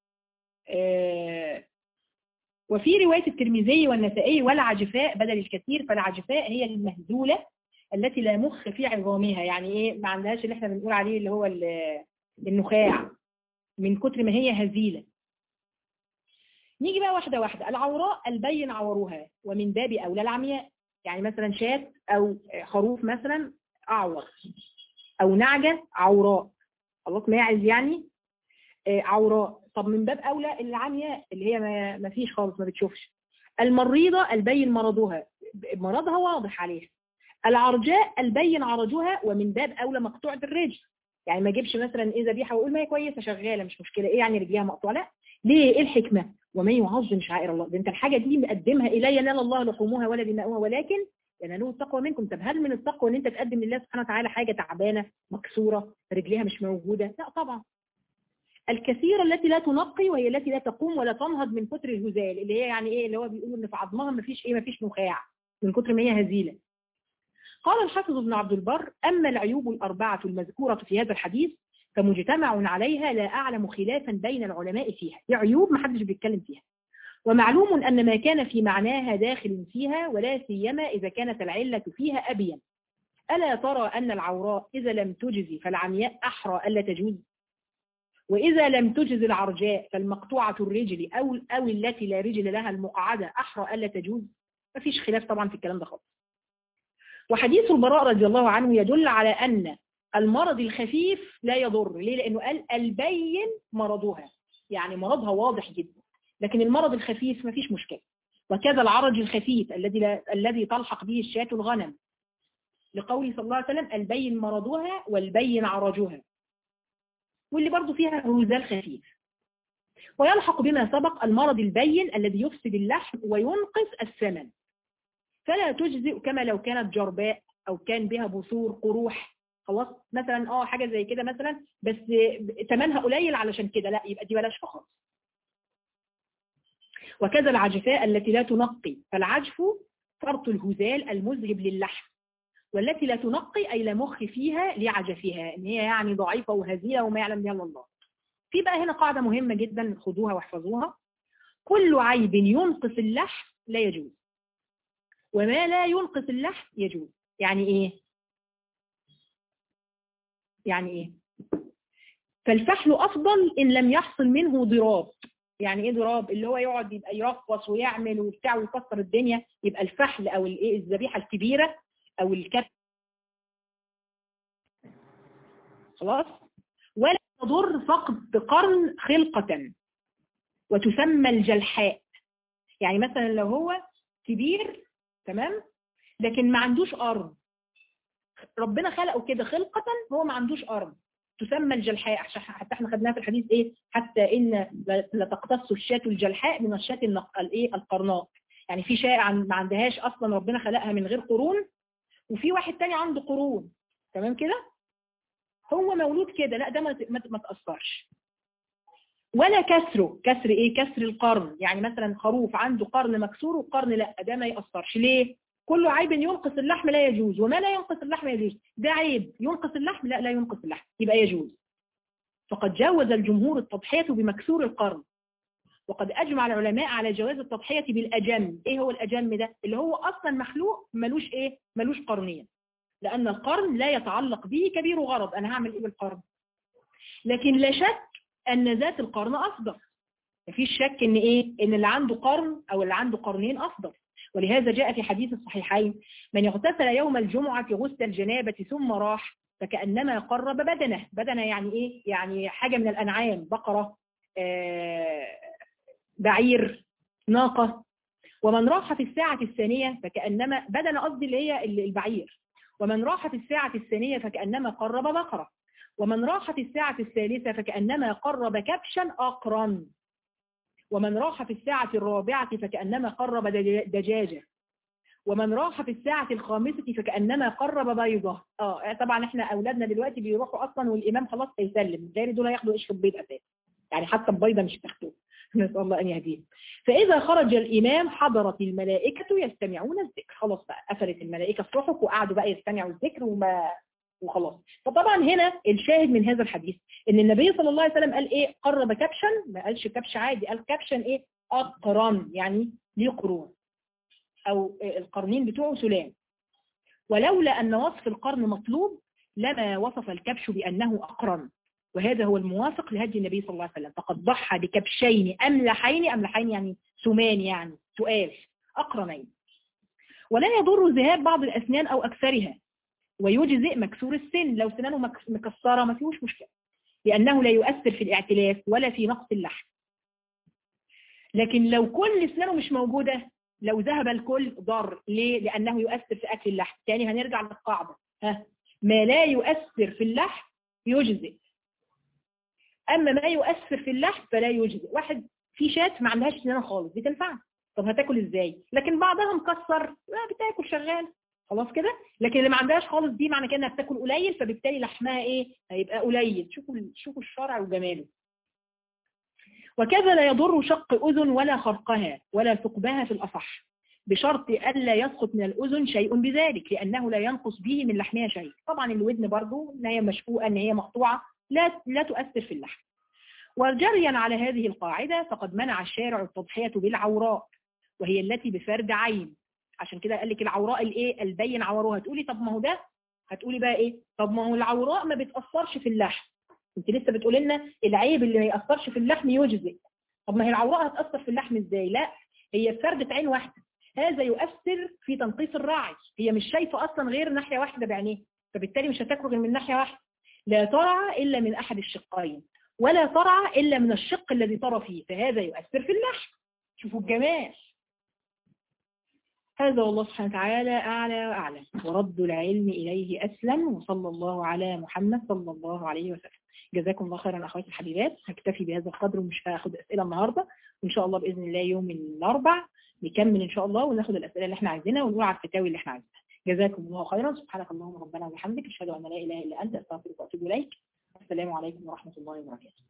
آه وفي رواية الترمذي والنسائي: والعجفاء بدل الكثير، فالعجفاء هي المهزولة التي لا مخ في عظامها، يعني ايه؟ ما عندهاش اللي احنا بنقول عليه اللي هو النخاع، من كتر ما هي هزيلة. نيجي بقى واحدة واحدة. العوراء البين عورها، ومن باب أولى العمياء، يعني مثلا شاة أو خروف مثلا أعور، أو نعجة عوراء، خلاص، ماعز يعني عوراء. طب من باب أولى العمياء اللي هي ما فيش خالص، ما بتشوفش. المريضة البين مرضها، مرضها واضح عليها. العرجاء البين عرجها، ومن باب أولى مقطوعة الرجل، يعني ما اجيبش مثلا إيه ذبيحة وأقول ما هي كويسة شغالة مش مشكلة، إيه يعني رجليها مقطوعة؟ لا. ليه؟ إيه الحكمة؟ ومن يعظم شعائر الله، ده أنت الحاجة دي مقدمها إلي ينال الله لحومها ولا دماؤها ولكن ينالوه التقوى منكم. طب هل من التقوى إن أنت تقدم لله سبحانه وتعالى حاجة تعبانة مكسورة رجليها مش موجودة؟ لا طبعا. الكثيرة التي لا تنقي، وهي التي لا تقوم ولا تنهض من كتر الهزال، اللي هي يعني إيه؟ اللي هو بيقولوا إن في عظمها ما فيش إيه، ما فيش نخاع من كتر ما هي هزيلة. قال الحافظ ابن عبد البر: أما العيوب الأربعة المذكورة في هذا الحديث فمجتمع عليها، لا أعلم خلافا بين العلماء فيها. دي عيوب ما حدش بيتكلم فيها، ومعلوم أن ما كان في معناها داخل فيها، ولا سيما إذا كانت العلة فيها أبين. ألا ترى أن العوراء إذا لم تجزي فالعمياء أحرى ألا تجوز، وإذا لم تجز العرجاء فالمقطوعة الرجل أو, أو التي لا رجل لها المقعدة أحرى ألا تجوز. ما فيش خلاف طبعا في الكلام ده خالص. وحديث البراء رضي الله عنه يدل على أن المرض الخفيف لا يضر. ليه؟ لأنه قال البين مرضها، يعني مرضها واضح جدا. لكن المرض الخفيف ما فيش مشكلة. وكذا العرج الخفيف الذي لا الذي تلحق به الشاة الغنم، لقوله صلى الله عليه وسلم البين مرضها والبين عرجها، واللي برضو فيها هزال خفيف. ويلحق بما سبق المرض البين الذي يفسد اللحم وينقص الثمن، فلا تجزئ كما لو كانت جرباء أو كان بها بثور قروح، خلاص مثلا اه حاجة زي كده مثلا، بس ثمنها قليل علشان كده، لا يبقى دي بلاش فقط. وكذا العجفاء التي لا تنقي، فالعجف فرط الهزال المذهب للحم، والتي لا تنقي أي لا مخ فيها لعجفها، إن هي يعني ضعيفة وهزيلة وما يعلم بها إلا الله. في بقى هنا قاعدة مهمة جدا، خدوها واحفظوها: كل عيب ينقص اللحم لا يجوز، وما لا ينقص اللحم يجوز. يعني إيه؟ يعني إيه؟ فالفحل أفضل إن لم يحصل منه ضراب. يعني إيه ضراب؟ اللي هو يقعد يبقى يرقص ويعمل وبتاع ويكسر الدنيا، يبقى الفحل أو الإيه الذبيحة الكبيرة أو الكبش خلاص. ولا تضر فقد قرن خلقة وتسمى الجلحاء. يعني مثلا لو هو كبير تمام لكن ما عندوش قرن، ربنا خلقه كده خلقة هو ما عندوش قرن، تسمى الجلحاء. حتى احنا خدناها في الحديث ايه، حتى ان لا تقتص الشاة الجلحاء من الشاة الايه القرناء. يعني في شاة ما عندهاش اصلا ربنا خلقها من غير قرون، وفي واحد تاني عنده قرون تمام كده، هو مولود كده، لا ده ما تأثرش. ولا كسره، كسر ايه؟ كسر القرن. يعني مثلا خروف عنده قرن مكسور وقرن لا، ده ما يأثرش. ليه؟ كل عيب ينقص اللحم لا يجوز، وما لا ينقص اللحم يجوز. ده عيب ينقص اللحم، لا لا ينقص اللحم، يبقى يجوز. فقد جوز الجمهور التضحية بمكسور القرن، وقد أجمع العلماء على جواز التضحية بالأجم. ايه هو الأجم ده؟ اللي هو أصلا مخلوق ملوش ايه؟ ملوش قرنين، لأن القرن لا يتعلق به كبير غرض، أنا هعمل ايه بالقرن؟ لكن لا شك أن ذات القرن أفضل، مفيش شك ان ايه؟ ان اللي عنده قرن او اللي عنده قرنين افضل. ولهذا جاء في حديث الصحيحين: من اغتسل يوم الجمعة غسل الجنابة ثم راح فكأنما قرب بدنه. بدنه يعني ايه؟ يعني حاجة من الانعام، بقرة، آه بعير، ناقة. ومن راح في الساعة الثانية فكأنما بدن، قصدي اللي هي البعير. ومن راح في الساعة الثانية فكأنما قرب بقرة. ومن راح في الساعة الثالثة فكأنما قرب كبشا أقرا. ومن راح في الساعة الرابعة فكأنما قرب دجاجة. ومن راح في الساعة الخامسة فكأنما قرب بيضة. اه طبعا احنا اولادنا دلوقتي بيروحوا اصلا والامام خلاص هيسلم، غير دول هياخدوا قشر البيض اساسا، يعني حتى البيضة مش تاخدوها. نسأل الله ان يهديهم. فاذا خرج الامام حضرت الملائكة يستمعون الذكر. خلاص بقى قفلت الملائكة الصحف وقعدوا بقى يستمعوا الذكر وما وخلاص. فطبعا هنا الشاهد من هذا الحديث ان النبي صلى الله عليه وسلم قال ايه؟ قرب كبشا، ما قالش كبش عادي، قال كبشا ايه؟ اقرن، يعني ليه قرون او القرنين بتوعه سلام. ولولا ان وصف القرن مطلوب لما وصف الكبش بانه اقرن، وهذا هو الموافق لهدي النبي صلى الله عليه وسلم. فقد ضحى بكبشين املحين، املحين يعني سمان، يعني تقال، اقرنين. ولا يضر ذهاب بعض الاسنان او اكثرها، ويجزئ مكسور السن، لو سنانه مكسرة ما فيهوش مشكلة، لأنه لا يؤثر في الاعتلاف ولا في نقص اللحم. لكن لو كل سنانه مش موجودة، لو ذهب الكل ضر. ليه؟ لأنه يؤثر في أكل اللحم. تاني هنرجع للقاعدة، ها، ما لا يؤثر في اللحم يجزئ، أما ما يؤثر في اللحم فلا يجزئ. واحد في شاة ما عندهاش سنانه خالص، دي تنفع؟ طب هتاكل ازاي؟ لكن بعضها مكسر، لا بتاكل شغال خلاص كده. لكن اللي ما عندهاش خالص دي معنى كده انها بتاكل قليل، فبالتالي لحمها ايه؟ هيبقى قليل. شوفوا شوفوا الشرع وجماله. وكذا لا يضر شق اذن ولا خرقها ولا ثقبها في الاصح، بشرط الا يسقط من الاذن شيء بذلك، لانه لا ينقص به من لحمها شيء. طبعا الودن برضو ان هي مشفوقه، ان هي مقطوعه، لا لا تؤثر في اللحم. وجريا على هذه القاعده فقد منع الشارع التضحيه بالعوراء، وهي التي بفرد عين. عشان كده قال لك العوراء الايه؟ البين عورها. هتقولي طب ما هو ده، هتقولي بقى ايه؟ طب ما هو العوراء ما بتأثرش في اللحم. انت لسه بتقول لنا العيب اللي ما يأثرش في اللحم يجزئ. طب ما هي العوراء هتأثر في اللحم ازاي؟ لا، هي بفردة عين واحدة. هذا يؤثر في تنقيص الراعي، هي مش شايفة اصلا غير ناحية واحدة بعينيه، فبالتالي مش هتاكل غير من ناحية واحدة. لا ترعى الا من احد الشقين، ولا ترعى إلا من الشق الذي ترى فيه، فهذا يؤثر في اللحم. شوفوا الجمال. هذا والله سبحانه وتعالى أعلى وأعلم، ورد العلم إليه أسلم، وصلى الله على محمد صلى الله عليه وسلم. جزاكم الله خيرا أخواتي الحبيبات. هكتفي بهذا القدر ومش هاخد أسئلة النهاردة، وإن شاء الله بإذن الله يوم الأربع نكمل إن شاء الله وناخد الأسئلة اللي احنا عايزينها ونقول على الفتاوي اللي احنا عايزينها. جزاكم الله خيرا. سبحانك اللهم ربنا وبحمدك، أشهد أن لا إله إلا أنت، أستغفرك وأتوب إليك. السلام عليكم ورحمة الله وبركاته.